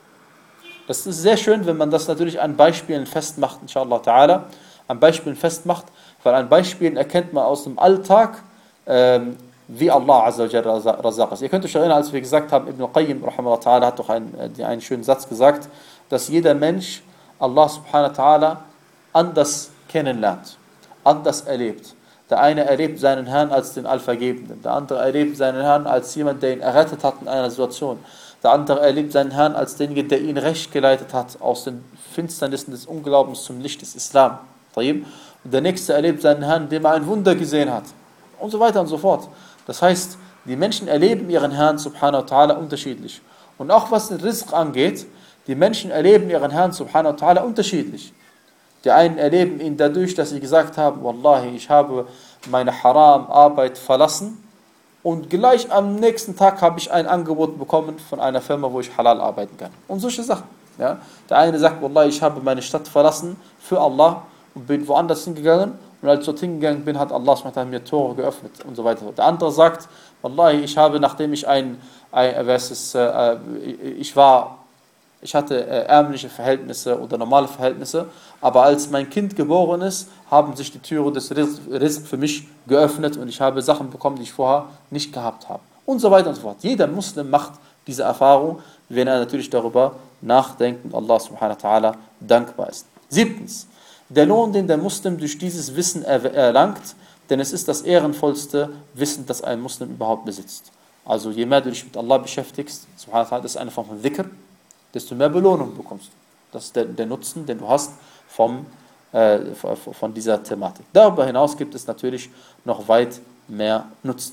Das ist sehr schön, wenn man das natürlich an Beispielen festmacht, inshallah ta'ala, an Beispielen festmacht, weil an Beispielen erkennt man aus dem Alltag, ähm, wie Allah azza wa jalla Razzaq ist. Ihr könnt euch erinnern, als wir gesagt haben, Ibn Qayyim rahimahullah ta'ala hat doch einen, äh, einen schönen Satz gesagt, dass jeder Mensch Allah subhanahu wa ta'ala anders kennenlernt, anders erlebt. Der eine erlebt seinen Herrn als den Allvergebenden, der andere erlebt seinen Herrn als jemand, der ihn errettet hat in einer Situation. Der andere erlebt seinen Herrn als denjenigen, der ihn recht geleitet hat, aus den Finsternissen des Unglaubens zum Licht des Islam. Und der nächste erlebt seinen Herrn, dem er ein Wunder gesehen hat. Und so weiter und so fort. Das heißt, die Menschen erleben ihren Herrn subhanahu wa ta'ala unterschiedlich. Und auch was den Rizq angeht, die Menschen erleben ihren Herrn subhanahu wa ta'ala unterschiedlich. Die einen erleben ihn dadurch, dass sie gesagt haben, Wallahi, ich habe meine Haram-Arbeit verlassen und gleich am nächsten Tag habe ich ein Angebot bekommen von einer Firma, wo ich halal arbeiten kann. Und solche Sachen. Ja? Der eine sagt, Wallahi, ich habe meine Stadt verlassen für Allah und bin woanders hingegangen und als ich dort hingegangen bin, hat Allah mir Tore geöffnet und so weiter. Der andere sagt, Wallahi, ich habe, nachdem ich ein, ein es, äh, ich war Ich hatte äh, ärmliche Verhältnisse oder normale Verhältnisse, aber als mein Kind geboren ist, haben sich die Türen des Rizq für mich geöffnet und ich habe Sachen bekommen, die ich vorher nicht gehabt habe. Und so weiter und so fort. Jeder Muslim macht diese Erfahrung, wenn er natürlich darüber nachdenkt und Allah subhanahu wa ta'ala dankbar ist. Siebtens, der Lohn, den der Muslim durch dieses Wissen erlangt, denn es ist das ehrenvollste Wissen, das ein Muslim überhaupt besitzt. Also je mehr du dich mit Allah beschäftigst, subhanahu wa ta'ala, das ist eine Form von Dhikr, desto mehr Belohnung bekommst du. Das ist der, der Nutzen, den du hast vom, äh, von dieser Thematik. Darüber hinaus gibt es natürlich noch weit mehr Nutzen.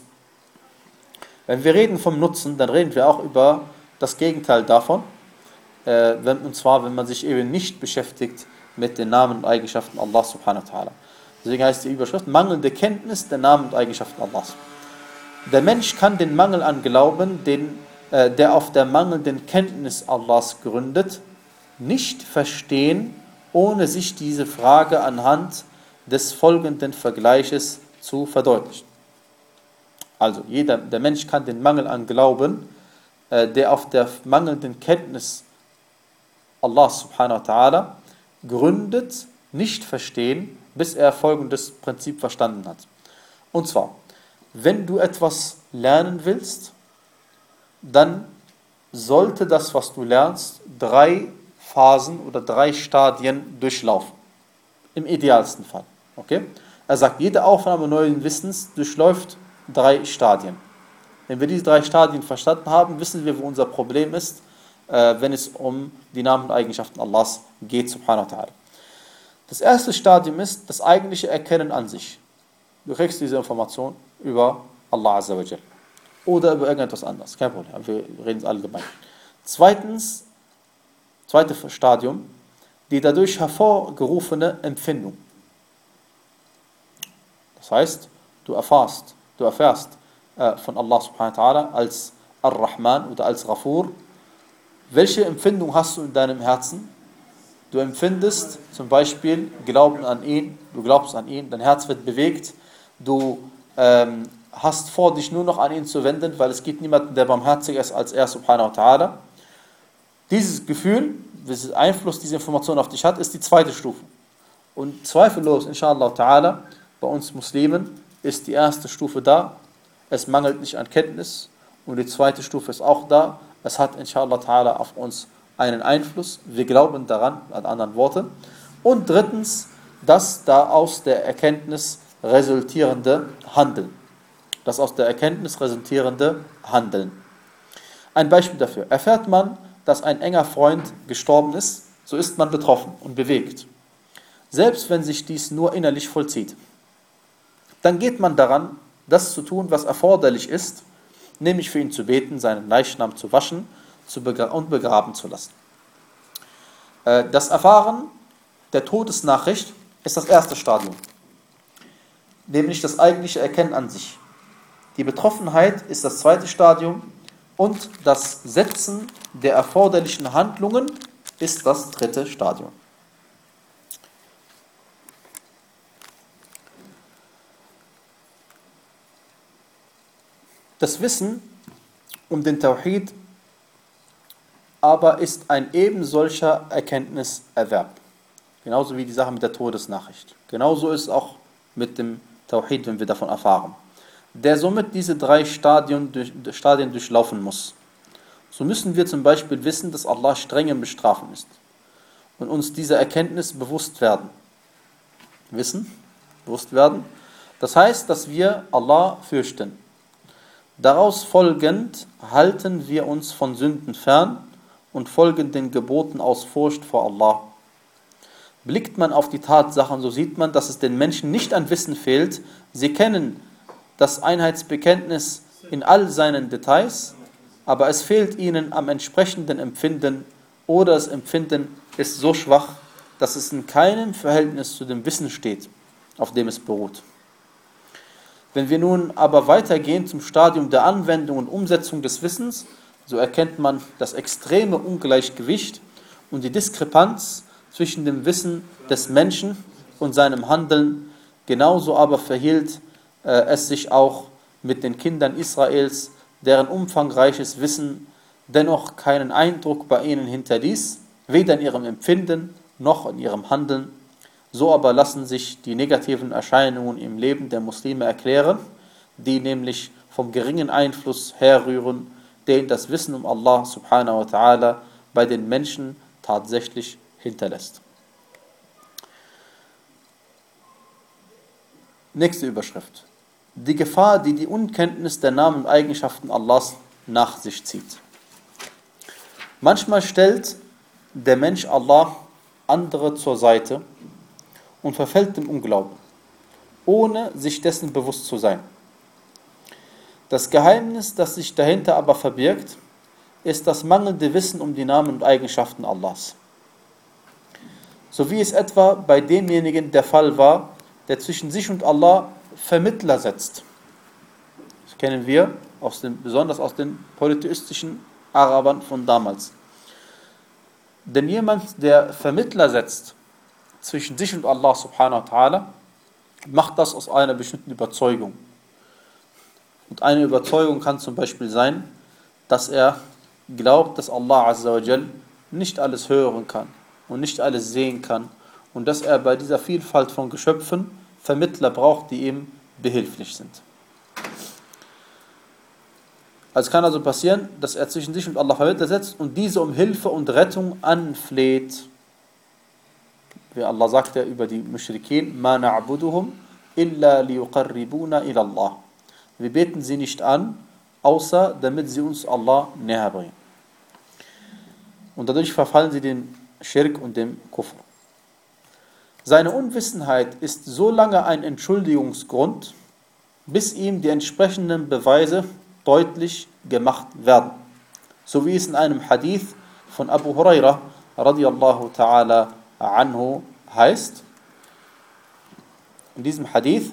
Wenn wir reden vom Nutzen, dann reden wir auch über das Gegenteil davon, äh, wenn, und zwar, wenn man sich eben nicht beschäftigt mit den Namen und Eigenschaften Allah subhanahu wa ta'ala. Deswegen heißt die Überschrift, mangelnde Kenntnis der Namen und Eigenschaften Allahs. Der Mensch kann den Mangel an Glauben, den der auf der mangelnden Kenntnis Allahs gründet, nicht verstehen, ohne sich diese Frage anhand des folgenden Vergleiches zu verdeutlichen. Also jeder, der Mensch kann den Mangel an Glauben, der auf der mangelnden Kenntnis Allahs subhanahu wa ta'ala gründet, nicht verstehen, bis er folgendes Prinzip verstanden hat. Und zwar, wenn du etwas lernen willst, dann sollte das, was du lernst, drei Phasen oder drei Stadien durchlaufen. Im idealsten Fall. Okay? Er sagt, jede Aufnahme neuen Wissens durchläuft drei Stadien. Wenn wir diese drei Stadien verstanden haben, wissen wir, wo unser Problem ist, äh, wenn es um die Namen und Eigenschaften Allahs geht, subhanahu wa ta'ala. Das erste Stadium ist das eigentliche Erkennen an sich. Du kriegst diese Information über Allah Azza wa Jal. Oder über irgendetwas anderes. Kein Problem, wir reden es allgemein. Zweitens, zweites Stadium, die dadurch hervorgerufene Empfindung. Das heißt, du erfährst, du erfährst äh, von Allah subhanahu wa ta'ala als Ar-Rahman oder als Ghafur. Welche Empfindung hast du in deinem Herzen? Du empfindest zum Beispiel Glauben an ihn, du glaubst an ihn, dein Herz wird bewegt, du ähm, hast vor, dich nur noch an ihn zu wenden, weil es gibt niemanden, der barmherziger ist als er subhanahu wa ta'ala. Dieses Gefühl, welchen Einfluss diese Information auf dich hat, ist die zweite Stufe. Und zweifellos, inshallah ta'ala, bei uns Muslimen ist die erste Stufe da, es mangelt nicht an Kenntnis, und die zweite Stufe ist auch da, es hat inshallah ta'ala auf uns einen Einfluss, wir glauben daran, mit anderen Worten. Und drittens, das da aus der Erkenntnis resultierende Handeln. Das aus der Erkenntnis resultierende Handeln. Ein Beispiel dafür. Erfährt man, dass ein enger Freund gestorben ist, so ist man betroffen und bewegt. Selbst wenn sich dies nur innerlich vollzieht. Dann geht man daran, das zu tun, was erforderlich ist, nämlich für ihn zu beten, seinen Leichnam zu waschen und begraben zu lassen. Das Erfahren der Todesnachricht ist das erste Stadium, nämlich das eigentliche Erkennen an sich. Die Betroffenheit ist das zweite Stadium und das Setzen der erforderlichen Handlungen ist das dritte Stadium. Das Wissen um den Tawhid aber ist ein ebensolcher Erkenntniserwerb. Genauso wie die Sache mit der Todesnachricht. Genauso ist es auch mit dem Tawhid, wenn wir davon erfahren. Der somit diese drei Stadien, durch, Stadien durchlaufen muss. So müssen wir zum Beispiel wissen, dass Allah streng im Bestrafen ist. Und uns dieser Erkenntnis bewusst werden. Wissen, bewusst werden. Das heißt, dass wir Allah fürchten. Daraus folgend halten wir uns von Sünden fern und folgen den Geboten aus Furcht vor Allah. Blickt man auf die Tatsachen, so sieht man, dass es den Menschen nicht an Wissen fehlt. Sie kennen das Einheitsbekenntnis in all seinen Details, aber es fehlt ihnen am entsprechenden Empfinden oder das Empfinden ist so schwach, dass es in keinem Verhältnis zu dem Wissen steht, auf dem es beruht. Wenn wir nun aber weitergehen zum Stadium der Anwendung und Umsetzung des Wissens, so erkennt man das extreme Ungleichgewicht und die Diskrepanz zwischen dem Wissen des Menschen und seinem Handeln. Genauso aber verhielt äh, es sich auch mit den Kindern Israels, deren umfangreiches Wissen dennoch keinen Eindruck bei ihnen hinterließ, weder in ihrem Empfinden noch in ihrem Handeln. So aber lassen sich die negativen Erscheinungen im Leben der Muslime erklären, die nämlich vom geringen Einfluss herrühren, den das Wissen um Allah subhanahu wa ta'ala bei den Menschen tatsächlich hinterlässt. Nächste Überschrift. Die Gefahr, die die Unkenntnis der Namen und Eigenschaften Allahs nach sich zieht. Manchmal stellt der Mensch Allah andere zur Seite und verfällt dem Unglauben, ohne sich dessen bewusst zu sein. Das Geheimnis, das sich dahinter aber verbirgt, ist das mangelnde Wissen um die Namen und Eigenschaften Allahs. So wie es etwa bei demjenigen der Fall war, der zwischen sich und Allah Vermittler setzt. Das kennen wir aus den, besonders aus den polytheistischen Arabern von damals. Denn jemand, der Vermittler setzt zwischen sich und Allah subhanahu wa ta'ala, macht das aus einer bestimmten Überzeugung. Und eine Überzeugung kann zum Beispiel sein, dass er glaubt, dass Allah azza wa jal nicht alles hören kann und nicht alles sehen kann und dass er bei dieser Vielfalt von Geschöpfen Vermittler braucht, die ihm behilflich sind. Also es kann also passieren, dass er zwischen sich und Allah Vermittler setzt und diese um Hilfe und Rettung anfleht. Wie Allah sagt ja über die Mushrikin, مَا نَعْبُدُهُمْ إِلَّا لِيُقَرِّبُونَ إِلَى اللَّهِ. Wir beten sie nicht an, außer damit sie uns Allah näher bringen. Und dadurch verfallen sie den Schirk und dem Kufr. Seine Unwissenheit ist so lange ein Entschuldigungsgrund, bis ihm die entsprechenden Beweise deutlich gemacht werden. So wie es in einem Hadith von Abu Huraira radiyallahu ta'ala anhu heißt. In diesem Hadith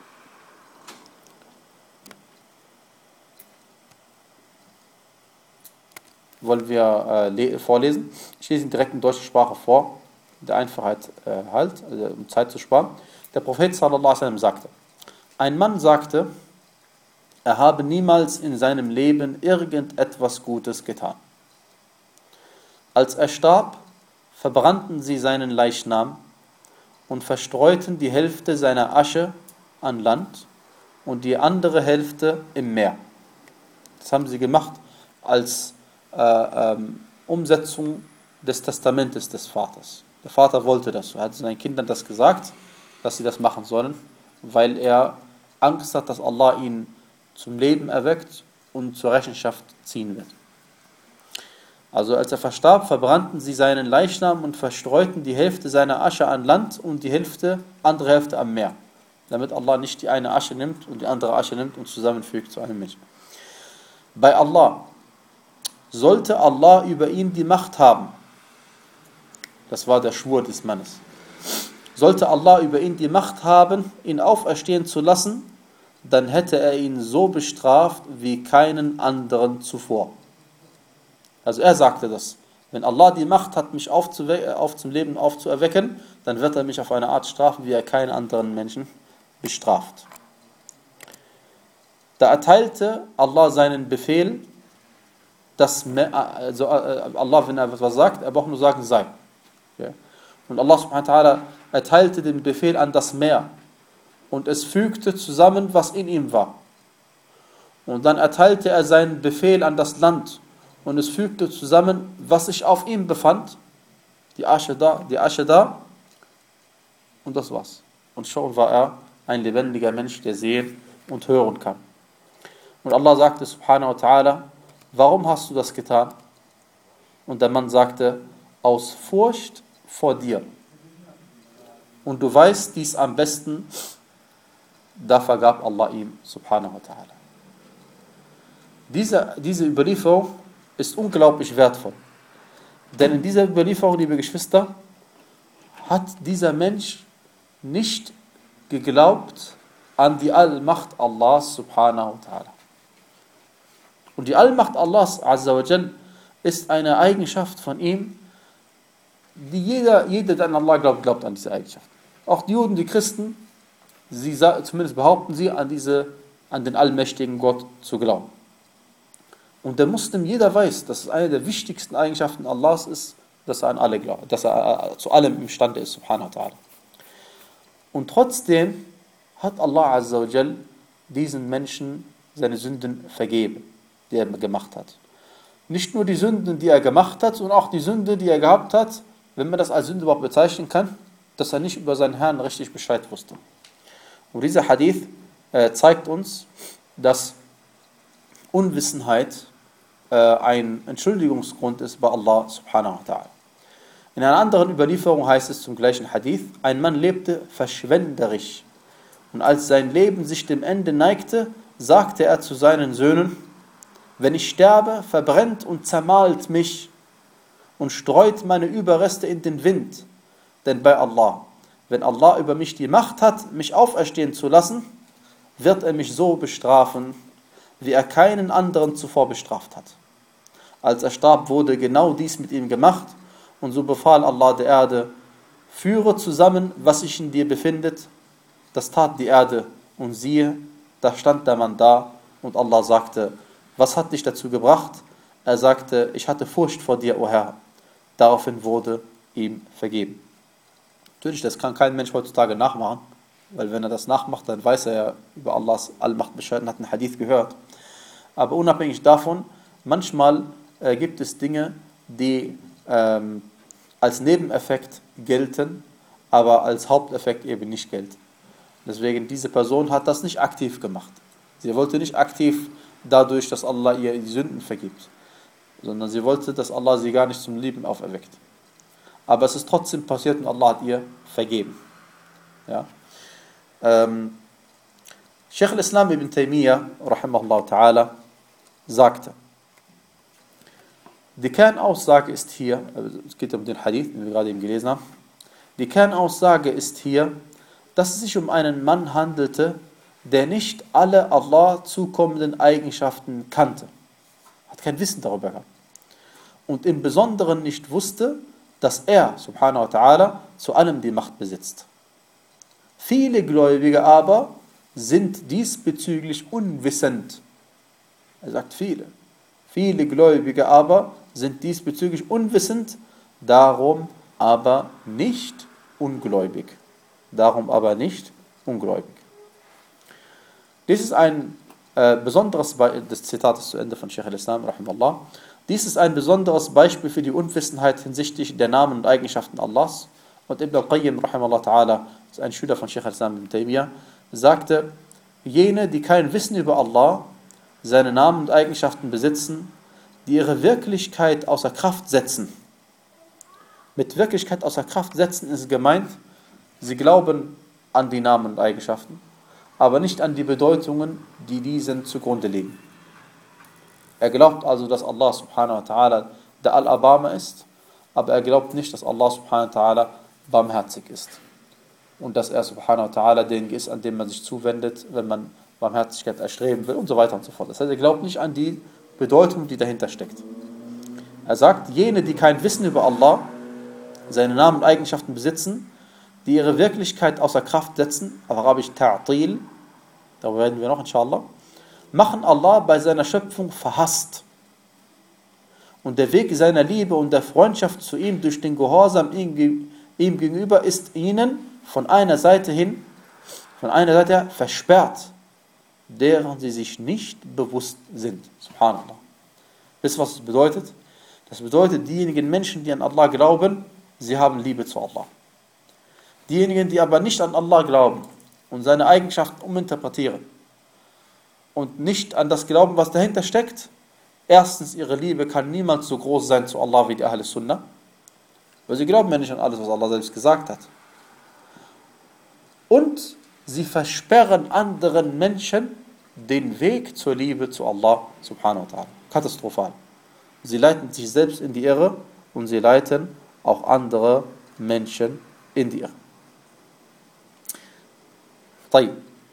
wollen wir äh, vorlesen. Ich lese ihn direkt in deutscher Sprache vor, der Einfachheit äh, halt, also um Zeit zu sparen. Der Prophet sallallahu alaihi wasallam sagte: Ein Mann sagte, er habe niemals in seinem Leben irgendetwas Gutes getan. Als er starb, verbrannten sie seinen Leichnam und verstreuten die Hälfte seiner Asche an Land und die andere Hälfte im Meer. Das haben sie gemacht als äh, ähm, Umsetzung des Testamentes des Vaters. Der Vater wollte das. Er hat seinen Kindern das gesagt, dass sie das machen sollen, weil er Angst hat, dass Allah ihn zum Leben erweckt und zur Rechenschaft ziehen wird. Also als er verstarb, verbrannten sie seinen Leichnam und verstreuten die Hälfte seiner Asche an Land und die Hälfte, andere Hälfte am Meer, damit Allah nicht die eine Asche nimmt und die andere Asche nimmt und zusammenfügt zu einem Menschen. Bei Allah sollte Allah über ihn die Macht haben. Das war der Schwur des Mannes. Sollte Allah über ihn die Macht haben, ihn auferstehen zu lassen, dann hätte er ihn so bestraft wie keinen anderen zuvor. Also er sagte das. Wenn Allah die Macht hat, mich auf zum Leben aufzuerwecken, dann wird er mich auf eine Art strafen, wie er keinen anderen Menschen bestraft. Da erteilte Allah seinen Befehl, dass also Allah, wenn er etwas sagt, er braucht nur sagen, sei. Okay. Und Allah subhanahu wa ta'ala erteilte den Befehl an das Meer und es fügte zusammen, was in ihm war. Und dann erteilte er seinen Befehl an das Land und es fügte zusammen, was sich auf ihm befand. Die Asche da, die Asche da und das war's. Und schon war er ein lebendiger Mensch, der sehen und hören kann. Und Allah sagte subhanahu wa ta'ala: Warum hast du das getan? Und der Mann sagte: Aus Furcht vor dir. Und du weißt dies am besten. Da vergab Allah ihm subhanahu wa ta'ala. Diese, diese Überlieferung ist unglaublich wertvoll. Denn in dieser Überlieferung, liebe Geschwister, hat dieser Mensch nicht geglaubt an die Allmacht Allahs subhanahu wa ta'ala. Und die Allmacht Allahs azza wa jal ist eine Eigenschaft von ihm, die jeder, jeder, der an Allah glaubt, glaubt an diese Eigenschaft. Auch die Juden, die Christen, sie zumindest behaupten sie, an, diese, an den allmächtigen Gott zu glauben. Und der Muslim, jeder weiß, dass es eine der wichtigsten Eigenschaften Allahs ist, dass er an alle glaubt, dass er zu allem imstande ist, subhanahu wa ta'ala. Und trotzdem hat Allah azza wa jal diesen Menschen seine Sünden vergeben, die er gemacht hat. Nicht nur die Sünden, die er gemacht hat, sondern auch die Sünde, die er gehabt hat, wenn man das als Sünde überhaupt bezeichnen kann, dass er nicht über seinen Herrn richtig Bescheid wusste. Und dieser Hadith äh, zeigt uns, dass Unwissenheit äh, ein Entschuldigungsgrund ist bei Allah subhanahu wa ta'ala. In einer anderen Überlieferung heißt es zum gleichen Hadith: Ein Mann lebte verschwenderisch und als sein Leben sich dem Ende neigte, sagte er zu seinen Söhnen: Wenn ich sterbe, verbrennt und zermahlt mich und streut meine Überreste in den Wind. Denn bei Allah, wenn Allah über mich die Macht hat, mich auferstehen zu lassen, wird er mich so bestrafen, wie er keinen anderen zuvor bestraft hat. Als er starb, wurde genau dies mit ihm gemacht, und so befahl Allah der Erde: Führe zusammen, was sich in dir befindet. Das tat die Erde, und siehe, da stand der Mann da, und Allah sagte: Was hat dich dazu gebracht? Er sagte: Ich hatte Furcht vor dir, o Herr. Daraufhin wurde ihm vergeben. Natürlich, das kann kein Mensch heutzutage nachmachen, weil wenn er das nachmacht, dann weiß er ja über Allahs Allmacht Bescheid und hat einen Hadith gehört. Aber unabhängig davon, manchmal äh, gibt es Dinge, die ähm, als Nebeneffekt gelten, aber als Haupteffekt eben nicht gelten. Deswegen, diese Person hat das nicht aktiv gemacht. Sie wollte nicht aktiv dadurch, dass Allah ihr die Sünden vergibt, sondern sie wollte, dass Allah sie gar nicht zum Leben auferweckt. aber es ist trotzdem passiert und Allah hat ihr vergeben. Ja? Ähm, Sheikh al-Islam ibn Taymiyyah, rahimahullah ta'ala, sagte, die Kernaussage ist hier, es geht um den Hadith, den wir gerade eben gelesen haben, die Kernaussage ist hier, dass es sich um einen Mann handelte, der nicht alle Allah zukommenden Eigenschaften kannte. Hat kein Wissen darüber gehabt. Und im Besonderen nicht wusste, dass er, subhanahu wa ta'ala, zu allem die Macht besitzt. Viele Gläubige aber sind diesbezüglich unwissend. Er sagt viele. Viele Gläubige aber sind diesbezüglich unwissend, darum aber nicht ungläubig. Darum aber nicht ungläubig. Dies ist ein äh, besonderes Beispiel, das Zitat ist zu Ende von Sheikh al-Islam, rahimahullah. Dies ist ein besonderes Beispiel für die Unwissenheit hinsichtlich der Namen und Eigenschaften Allahs. Und Ibn al-Qayyim, rahimahullah ta'ala, ist ein Schüler von Sheikh al-Islam ibn Taymiyyah, sagte, jene, die kein Wissen über Allah, seine Namen und Eigenschaften besitzen, die ihre Wirklichkeit außer Kraft setzen. Mit Wirklichkeit außer Kraft setzen ist gemeint, sie glauben an die Namen und Eigenschaften, aber nicht an die Bedeutungen, die diesen zugrunde liegen. Er glaubt also, dass Allah subhanahu wa ta'ala der Al-Abama ist, aber er glaubt nicht, dass Allah subhanahu wa ta'ala barmherzig ist. Und dass er subhanahu wa ta'ala derjenige ist, an dem man sich zuwendet, wenn man Barmherzigkeit erstreben will und so weiter und so fort. Das heißt, er glaubt nicht an die Bedeutung, die dahinter steckt. Er sagt, jene, die kein Wissen über Allah, seine Namen und Eigenschaften besitzen, die ihre Wirklichkeit außer Kraft setzen, auf Arabisch Ta'til, darüber reden wir noch inshallah, machen Allah bei seiner Schöpfung verhasst. Und der Weg seiner Liebe und der Freundschaft zu ihm durch den Gehorsam ihm, ihm gegenüber ist ihnen von einer Seite hin, von einer Seite her versperrt, deren sie sich nicht bewusst sind. Subhanallah. Wisst ihr, was das bedeutet? Das bedeutet, diejenigen Menschen, die an Allah glauben, sie haben Liebe zu Allah. Diejenigen, die aber nicht an Allah glauben und seine Eigenschaften uminterpretieren und nicht an das glauben, was dahinter steckt, erstens, ihre Liebe kann niemals so groß sein zu Allah wie die Ahl Sunnah, weil sie glauben ja nicht an alles, was Allah selbst gesagt hat. Und sie versperren anderen Menschen den Weg zur Liebe zu Allah subhanahu wa ta'ala. Katastrophal. Sie leiten sich selbst in die Irre und sie leiten auch andere Menschen in die Irre. طيب.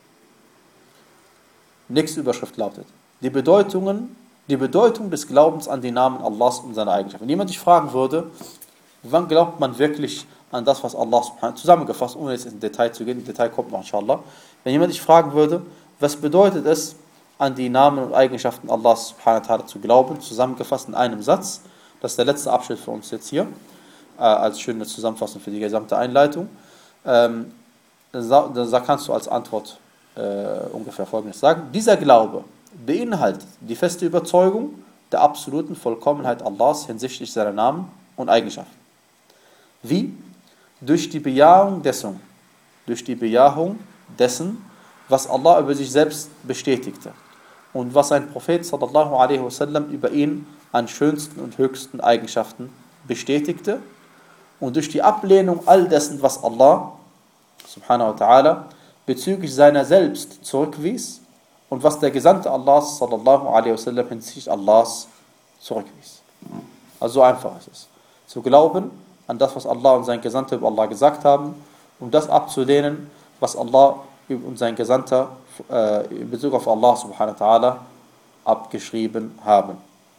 Nächste Überschrift lautet, die Bedeutungen, die Bedeutung des Glaubens an die Namen Allahs und seine Eigenschaften. Wenn jemand dich fragen würde, wann glaubt man wirklich an das, was Allah subhanahu, zusammengefasst, ohne jetzt ins Detail zu gehen, Detail kommt noch inshallah, wenn jemand dich fragen würde, was bedeutet es, an die Namen und Eigenschaften Allahs subhanahu wa ta'ala zu glauben, zusammengefasst in einem Satz, das ist der letzte Abschnitt für uns jetzt hier, äh, als schöne Zusammenfassung für die gesamte Einleitung, ähm, da kannst du als Antwort äh, ungefähr Folgendes sagen. Dieser Glaube beinhaltet die feste Überzeugung der absoluten Vollkommenheit Allahs hinsichtlich seiner Namen und Eigenschaften. Wie? Durch die Bejahung dessen, durch die Bejahung dessen, was Allah über sich selbst bestätigte und was sein Prophet sallallahu alaihi wasallam über ihn an schönsten und höchsten Eigenschaften bestätigte und durch die Ablehnung all dessen, was Allah subhanahu wa ta'ala bezüglich seiner selbst zurückwies und was der Gesandte Allahs sallallahu alaihi wasallam hinsichtlich Allahs zurückwies. Also so einfach ist es. Zu glauben an das, was Allah und sein Gesandter über Allah gesagt haben und das abzulehnen, was Allah und sein Gesandter äh, in Bezug auf Allah subhanahu wa ta'ala abgeschrieben haben.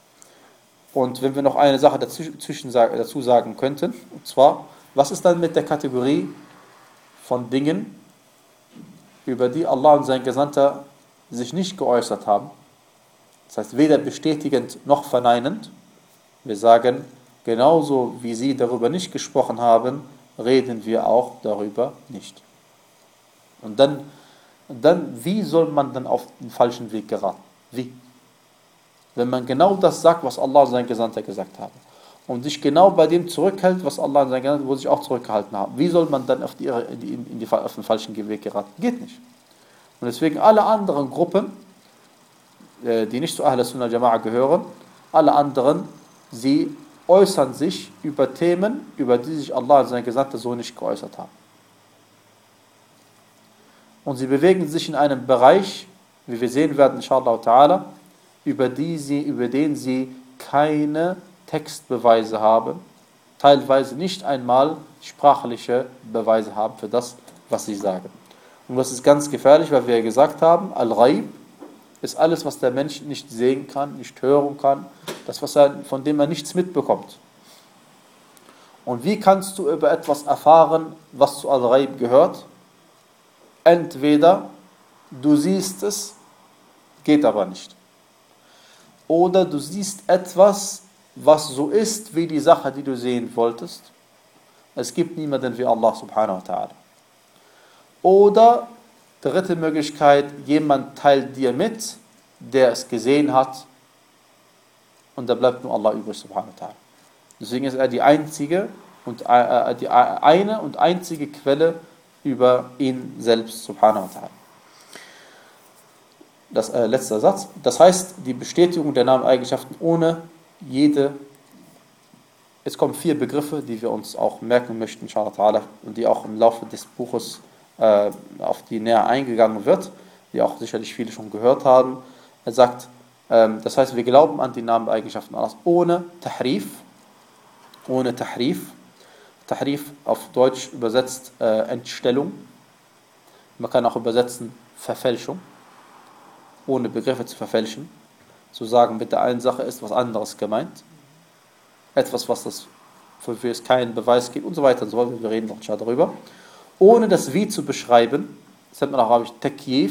Und wenn wir noch eine Sache dazwischen, dazu sagen könnten, und zwar, was ist dann mit der Kategorie von Dingen, über die Allah und sein Gesandter sich nicht geäußert haben? Das heißt, weder bestätigend noch verneinend. Wir sagen, genauso wie sie darüber nicht gesprochen haben, reden wir auch darüber nicht. Und dann, dann, wie soll man dann auf den falschen Weg geraten? Wie? Wenn man genau das sagt, was Allah und sein Gesandter gesagt haben und sich genau bei dem zurückhält, was Allah und sein Gesandter, wo sich auch zurückgehalten haben, wie soll man dann auf, die, in die, in die, auf den falschen Weg geraten? Geht nicht. Und deswegen alle anderen Gruppen, die nicht zu Ahl Sunnah Jama'a gehören, alle anderen, sie äußern sich über Themen, über die sich Allah und sein Gesandter so nicht geäußert haben. Und sie bewegen sich in einem Bereich, wie wir sehen werden, inshallah ta'ala, über, die sie, über den sie keine Textbeweise haben, teilweise nicht einmal sprachliche Beweise haben für das, was sie sagen. Und das ist ganz gefährlich, weil wir gesagt haben, Al-Ghaib ist alles, was der Mensch nicht sehen kann, nicht hören kann, das, was er, von dem er nichts mitbekommt. Und wie kannst du über etwas erfahren, was zu Al-Ghaib gehört? Entweder du siehst es, geht aber nicht. Oder du siehst etwas, was so ist wie die Sache, die du sehen wolltest. Es gibt niemanden wie Allah subhanahu wa ta'ala. Oder dritte Möglichkeit, jemand teilt dir mit, der es gesehen hat, und da bleibt nur Allah übrig subhanahu wa ta'ala. Deswegen ist er die einzige und äh, die eine und einzige Quelle über ihn selbst subhanahu wa ta'ala. Das äh, letzte Satz. Das heißt, die Bestätigung der Nameneigenschaften ohne jede. Es kommen vier Begriffe, die wir uns auch merken möchten, inshallah ta'ala, und die auch im Laufe des Buches äh, auf die näher eingegangen wird, die auch sicherlich viele schon gehört haben. Er sagt, ähm, das heißt, wir glauben an die Nameneigenschaften Allahs ohne Tahrif, ohne Tahrif. Tahrif auf Deutsch übersetzt äh, Entstellung. Man kann auch übersetzen Verfälschung, ohne Begriffe zu verfälschen. Zu sagen, mit der einen Sache ist was anderes gemeint. Etwas, was das, wofür es keinen Beweis gibt und so weiter und so fort. Wir reden noch schon darüber. Ohne das Wie zu beschreiben, das nennt man auch arabisch Takyif,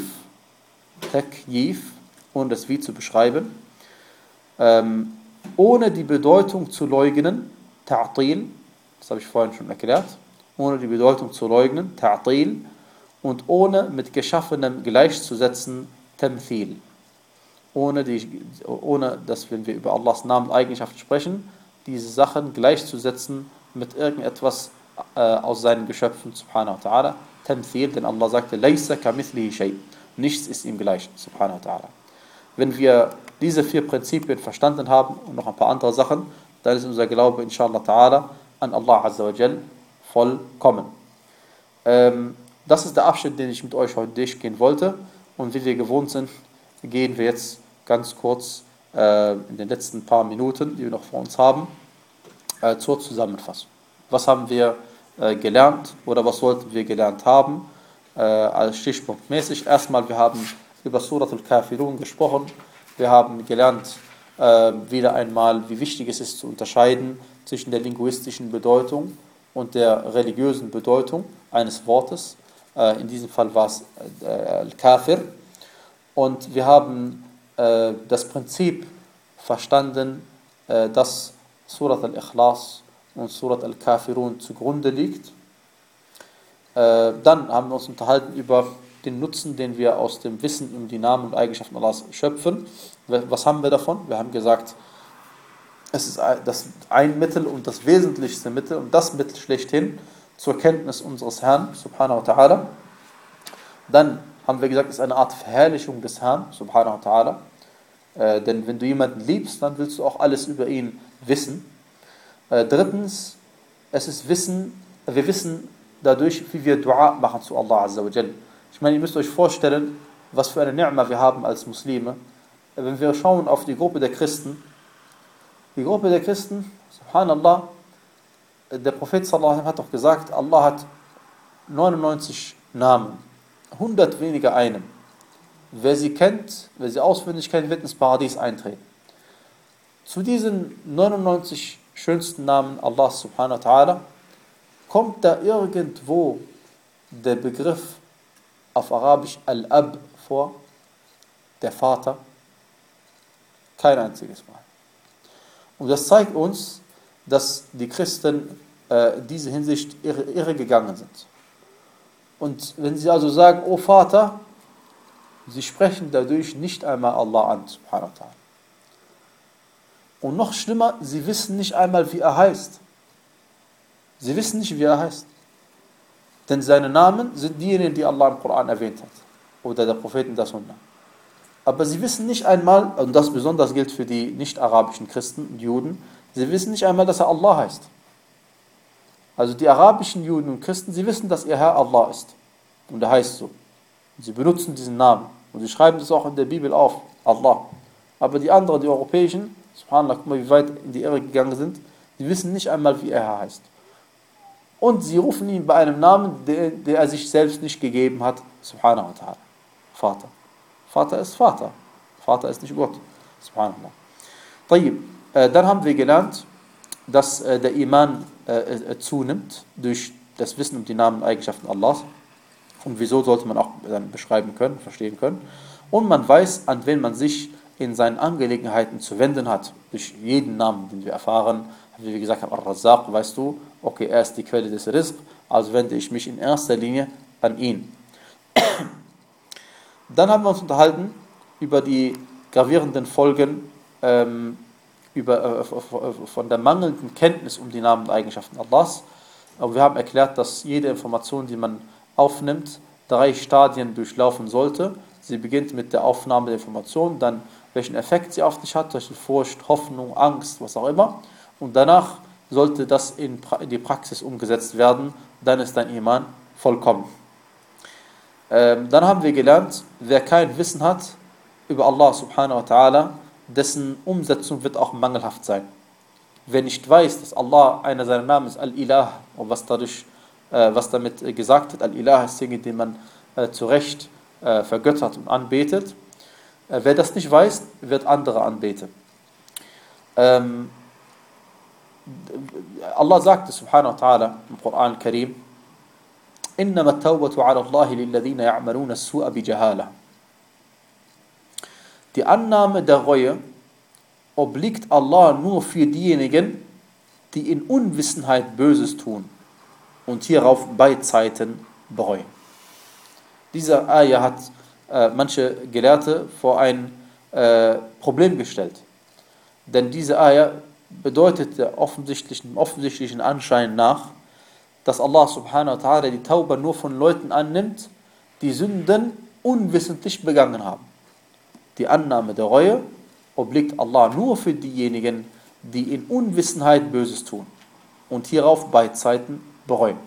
Takyif, ohne das Wie zu beschreiben. Ähm, ohne die Bedeutung zu leugnen, Ta'til, das habe ich vorhin schon erklärt, ohne die Bedeutung zu leugnen, Ta'til, und ohne mit Geschaffenem gleichzusetzen, Tamthil. Ohne, die, ohne dass, wenn wir über Allahs Namen und Eigenschaften sprechen, diese Sachen gleichzusetzen mit irgendetwas äh, aus seinen Geschöpfen, subhanahu wa ta'ala. Tamthil, denn Allah sagte, Laysa kamithlihi shay. Nichts ist ihm gleich, subhanahu wa ta'ala. Wenn wir diese vier Prinzipien verstanden haben und noch ein paar andere Sachen, dann ist unser Glaube, inshallah ta'ala, an Allah azza wa jal vollkommen. Ähm, das ist der Abschnitt, den ich mit euch heute durchgehen wollte. Und wie wir gewohnt sind, gehen wir jetzt ganz kurz äh, in den letzten paar Minuten, die wir noch vor uns haben, äh, zur Zusammenfassung. Was haben wir äh, gelernt oder was sollten wir gelernt haben? Äh, als stichpunktmäßig. Erstmal, wir haben über Surat al-Kafirun gesprochen. Wir haben gelernt, äh, wieder einmal, wie wichtig es ist zu unterscheiden zwischen der linguistischen Bedeutung und der religiösen Bedeutung eines Wortes. Äh, in diesem Fall war es äh, Al-Kafir. Und wir haben äh, das Prinzip verstanden, äh, dass Surat al-Ikhlas und Surat al-Kafirun zugrunde liegt. Äh, dann haben wir uns unterhalten über den Nutzen, den wir aus dem Wissen um die Namen und Eigenschaften Allahs schöpfen. Was haben wir davon? Wir haben gesagt, es ist das ein Mittel und das wesentlichste Mittel und das Mittel schlechthin zur Kenntnis unseres Herrn, subhanahu wa ta'ala. Dann haben wir gesagt, es ist eine Art Verherrlichung des Herrn, subhanahu wa ta'ala. Äh, denn wenn du jemanden liebst, dann willst du auch alles über ihn wissen. Äh, drittens, es ist Wissen, wir wissen dadurch, wie wir Dua machen zu Allah azza wa jal. Ich meine, ihr müsst euch vorstellen, was für eine Ni'ma wir haben als Muslime. Wenn wir schauen auf die Gruppe der Christen, die Gruppe der Christen, subhanallah, der Prophet sallallahu alaihi wasallam hat doch gesagt, Allah hat neunundneunzig Namen, hundert weniger einen. Wer sie kennt, wer sie auswendig kennt, wird ins Paradies eintreten. Zu diesen neunundneunzig schönsten Namen Allahs subhanahu wa ta'ala kommt da irgendwo der Begriff auf Arabisch Al-Ab vor, der Vater? Kein einziges Mal. Und das zeigt uns, dass die Christen äh, in diese Hinsicht irre, irre gegangen sind. Und wenn sie also sagen, oh Vater, sie sprechen dadurch nicht einmal Allah an, subhanahu wa ta'ala. Und noch schlimmer, sie wissen nicht einmal, wie er heißt. Sie wissen nicht, wie er heißt. Denn seine Namen sind diejenigen, die Allah im Koran erwähnt hat. Oder der Prophet in der Sunna. Aber sie wissen nicht einmal, und das besonders gilt für die nicht-arabischen Christen und Juden, Sie wissen nicht einmal, dass er Allah heißt. Also die arabischen Juden und Christen, sie wissen, dass ihr Herr Allah ist. Und er heißt so. Und sie benutzen diesen Namen. Und sie schreiben das auch in der Bibel auf. Allah. Aber die anderen, die europäischen, subhanallah, guck mal, wie weit in die Irre gegangen sind, die wissen nicht einmal, wie er Herr heißt. Und sie rufen ihn bei einem Namen, den, den er sich selbst nicht gegeben hat. Subhanahu wa ta'ala. Vater. Vater ist Vater. Vater ist nicht Gott. Subhanallah. طيب, äh, dann haben wir gelernt, dass äh, der Iman äh, äh, zunimmt durch das Wissen um die Namen und Eigenschaften Allahs. Und wieso sollte man auch dann beschreiben können, verstehen können. Und man weiß, an wen man sich in seinen Angelegenheiten zu wenden hat. Durch jeden Namen, den wir erfahren. Wie wir gesagt haben, Ar-Razzaq, weißt du, okay, er ist die Quelle des Rizq, also wende ich mich in erster Linie an ihn. Dann haben wir uns unterhalten über die gravierenden Folgen ähm, über, äh, von der mangelnden Kenntnis um die Namen und Eigenschaften Allahs. Aber wir haben erklärt, dass jede Information, die man aufnimmt, drei Stadien durchlaufen sollte. Sie beginnt mit der Aufnahme der Information, dann welchen Effekt sie auf dich hat, durch Furcht, Hoffnung, Angst, was auch immer. Und danach sollte das in die Praxis umgesetzt werden, dann ist dein Iman vollkommen. Ähm, dann haben wir gelernt, wer kein Wissen hat über Allah subhanahu wa ta'ala, dessen Umsetzung wird auch mangelhaft sein. Wer nicht weiß, dass Allah einer seiner Namen ist Al-Ilah und was, dadurch, äh, was damit äh, gesagt wird, Al-Ilah ist Dinge, die man äh, zu Recht äh, vergöttert und anbetet. Äh, wer das nicht weiß, wird andere anbeten. Ähm, Allah sagte subhanahu wa ta'ala im Koran al-Karim, إنما التوبة على الله للذين يعملون السوء بجهالة. Die Annahme der Reue obliegt Allah nur für diejenigen, die in Unwissenheit Böses tun und hierauf bei Zeiten bereuen. Dieser Ayah hat äh, manche Gelehrte vor ein äh, Problem gestellt. Denn diese Ayah bedeutet der offensichtlichen, offensichtlichen Anschein nach, dass Allah subhanahu wa ta'ala die Tauba nur von Leuten annimmt, die Sünden unwissentlich begangen haben. Die Annahme der Reue obliegt Allah nur für diejenigen, die in Unwissenheit Böses tun und hierauf bei Zeiten bereuen.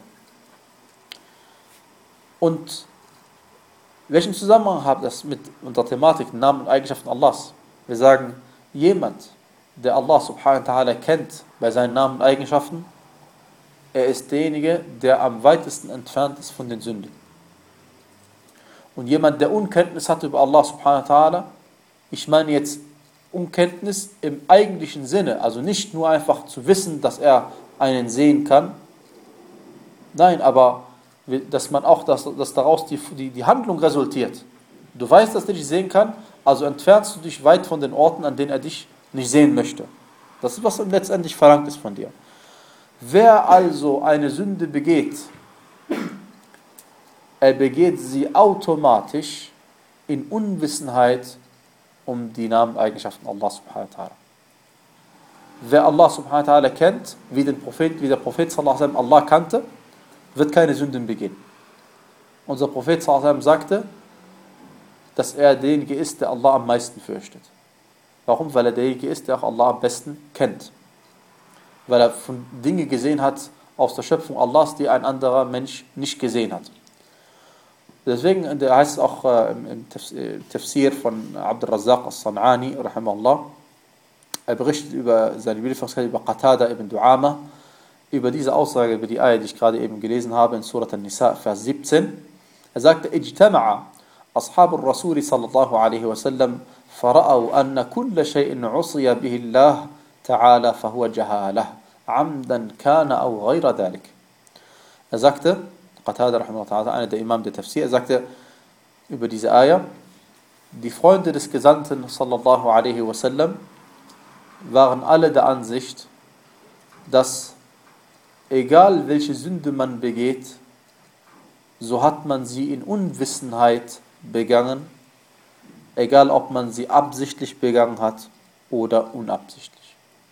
Und welchen Zusammenhang hat das mit unserer Thematik, Namen und Eigenschaften Allahs? Wir sagen, jemand, der Allah subhanahu wa ta'ala kennt bei seinen Namen und Eigenschaften, er ist derjenige, der am weitesten entfernt ist von den Sünden. Und jemand, der Unkenntnis hat über Allah subhanahu wa ta'ala, ich meine jetzt Unkenntnis im eigentlichen Sinne, also nicht nur einfach zu wissen, dass er einen sehen kann, nein, aber dass man auch, dass, dass daraus die, die, die Handlung resultiert. Du weißt, dass er dich sehen kann, also entfernst du dich weit von den Orten, an denen er dich nicht sehen möchte. Das ist, was letztendlich verlangt ist von dir. Wer also eine Sünde begeht, er begeht sie automatisch in Unwissenheit um die Namen und Eigenschaften Allah subhanahu wa ta'ala. Wer Allah subhanahu wa ta'ala kennt, wie, den Prophet, wie der Prophet sallallahu alaihi wasallam Allah kannte, wird keine Sünden begehen. Unser Prophet sallallahu alaihi wasallam sagte, dass er derjenige ist, der Allah am meisten fürchtet. Warum? Weil er derjenige ist, der auch Allah am besten kennt. Weil er von Dinge gesehen hat aus der Schöpfung Allahs, die ein anderer Mensch nicht gesehen hat. Deswegen da heißt es auch äh, im Tafsir von Abd al-Razzaq al-San'ani, rahimahullah, er berichtet über seine Überlieferungskette über Qatada ibn Du'ama, über diese Aussage, über die Ayah, die ich gerade eben gelesen habe, in Surat al-Nisa, Vers siebzehn. Er sagte, اجتمع أصحاب الرسول صلى الله عليه وسلم فرأوا أن كل شيء عصي به الله تعالى فهو جهالة عمدا كان أو غير ذلك. Er sagte, Qatada, einer der Imam der Tafsir, er sagte über diese Ayah, die Freunde des Gesandten sallallahu alaihi wasallam waren alle der Ansicht, dass egal welche Sünde man begeht, so hat man sie in Unwissenheit begangen, egal ob man sie absichtlich begangen hat oder unabsichtlich.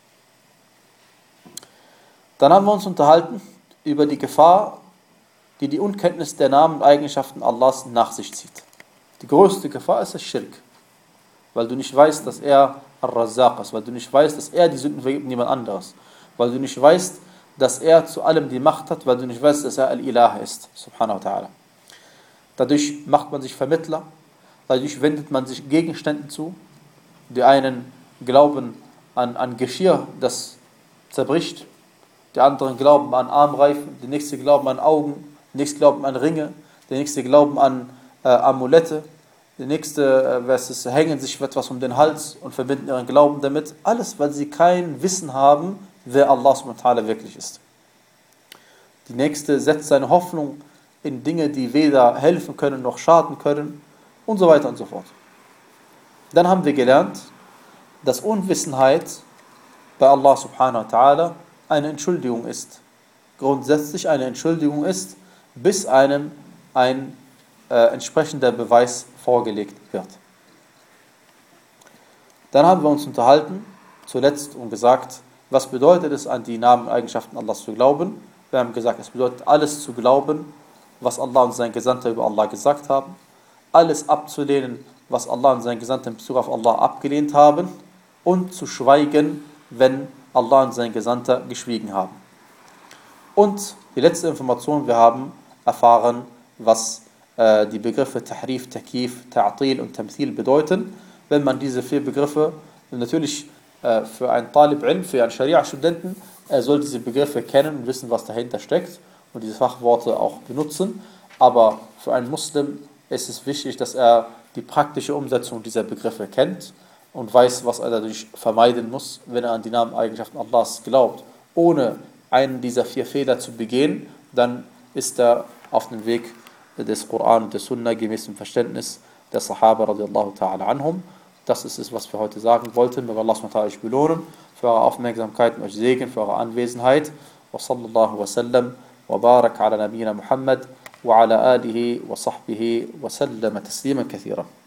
Dann haben wir uns unterhalten über die Gefahr, die die Unkenntnis der Namen und Eigenschaften Allahs nach sich zieht. Die größte Gefahr ist das Schirk, weil du nicht weißt, dass er Ar-Razzaq ist, weil du nicht weißt, dass er die Sünden vergibt, niemand anderes. Weil du nicht weißt, dass er zu allem die Macht hat, weil du nicht weißt, dass er Al-Ilah ist, subhanahu wa ta'ala. Dadurch macht man sich Vermittler, dadurch wendet man sich Gegenständen zu. Die einen glauben an, an Geschirr, das zerbricht, die anderen glauben an Armreifen, die nächste glauben an Augen, die nächste glauben an Ringe, die nächste glauben an äh, Amulette, die nächste äh, es, hängen sich etwas um den Hals und verbinden ihren Glauben damit. Alles, weil sie kein Wissen haben, wer Allah subhanahu wa ta'ala wirklich ist. Die nächste setzt seine Hoffnung in Dinge, die weder helfen können noch schaden können und so weiter und so fort. Dann haben wir gelernt, dass Unwissenheit bei Allah subhanahu wa ta'ala eine Entschuldigung ist. Grundsätzlich eine Entschuldigung ist, bis einem ein äh, entsprechender Beweis vorgelegt wird. Dann haben wir uns unterhalten, zuletzt und gesagt, was bedeutet es, an die Namen und Eigenschaften Allahs zu glauben? Wir haben gesagt, es bedeutet alles zu glauben, was Allah und sein Gesandter über Allah gesagt haben, alles abzulehnen, was Allah und sein Gesandter in Bezug auf Allah abgelehnt haben und zu schweigen, wenn Allah und sein Gesandter geschwiegen haben. Und die letzte Information, wir haben erfahren, was äh, die Begriffe Tahrif, Takif, Ta'til und Tamthil bedeuten. Wenn man diese vier Begriffe, natürlich äh, für einen Talib Ilm, für einen Scharia-Studenten, er soll diese Begriffe kennen und wissen, was dahinter steckt und diese Fachworte auch benutzen. Aber für einen Muslim ist es wichtig, dass er die praktische Umsetzung dieser Begriffe kennt und weiß, was er dadurch vermeiden muss, wenn er an die Namen und Eigenschaften Allahs glaubt, ohne einen dieser vier Fehler zu begehen, dann ist er auf dem Weg des Koran und des Sunnah gemäß dem Verständnis der Sahaba radiallahu ta'ala anhum. Das ist es, was wir heute sagen wollten. Möge Allah subhanahu wa ta'ala euch belohnen für eure Aufmerksamkeit und euch segnen für eure Anwesenheit. Wa sallallahu wa sallam wa barak ala nabiyyina Muhammad wa ala alihi wa sahbihi wa sallama tasliman kathira.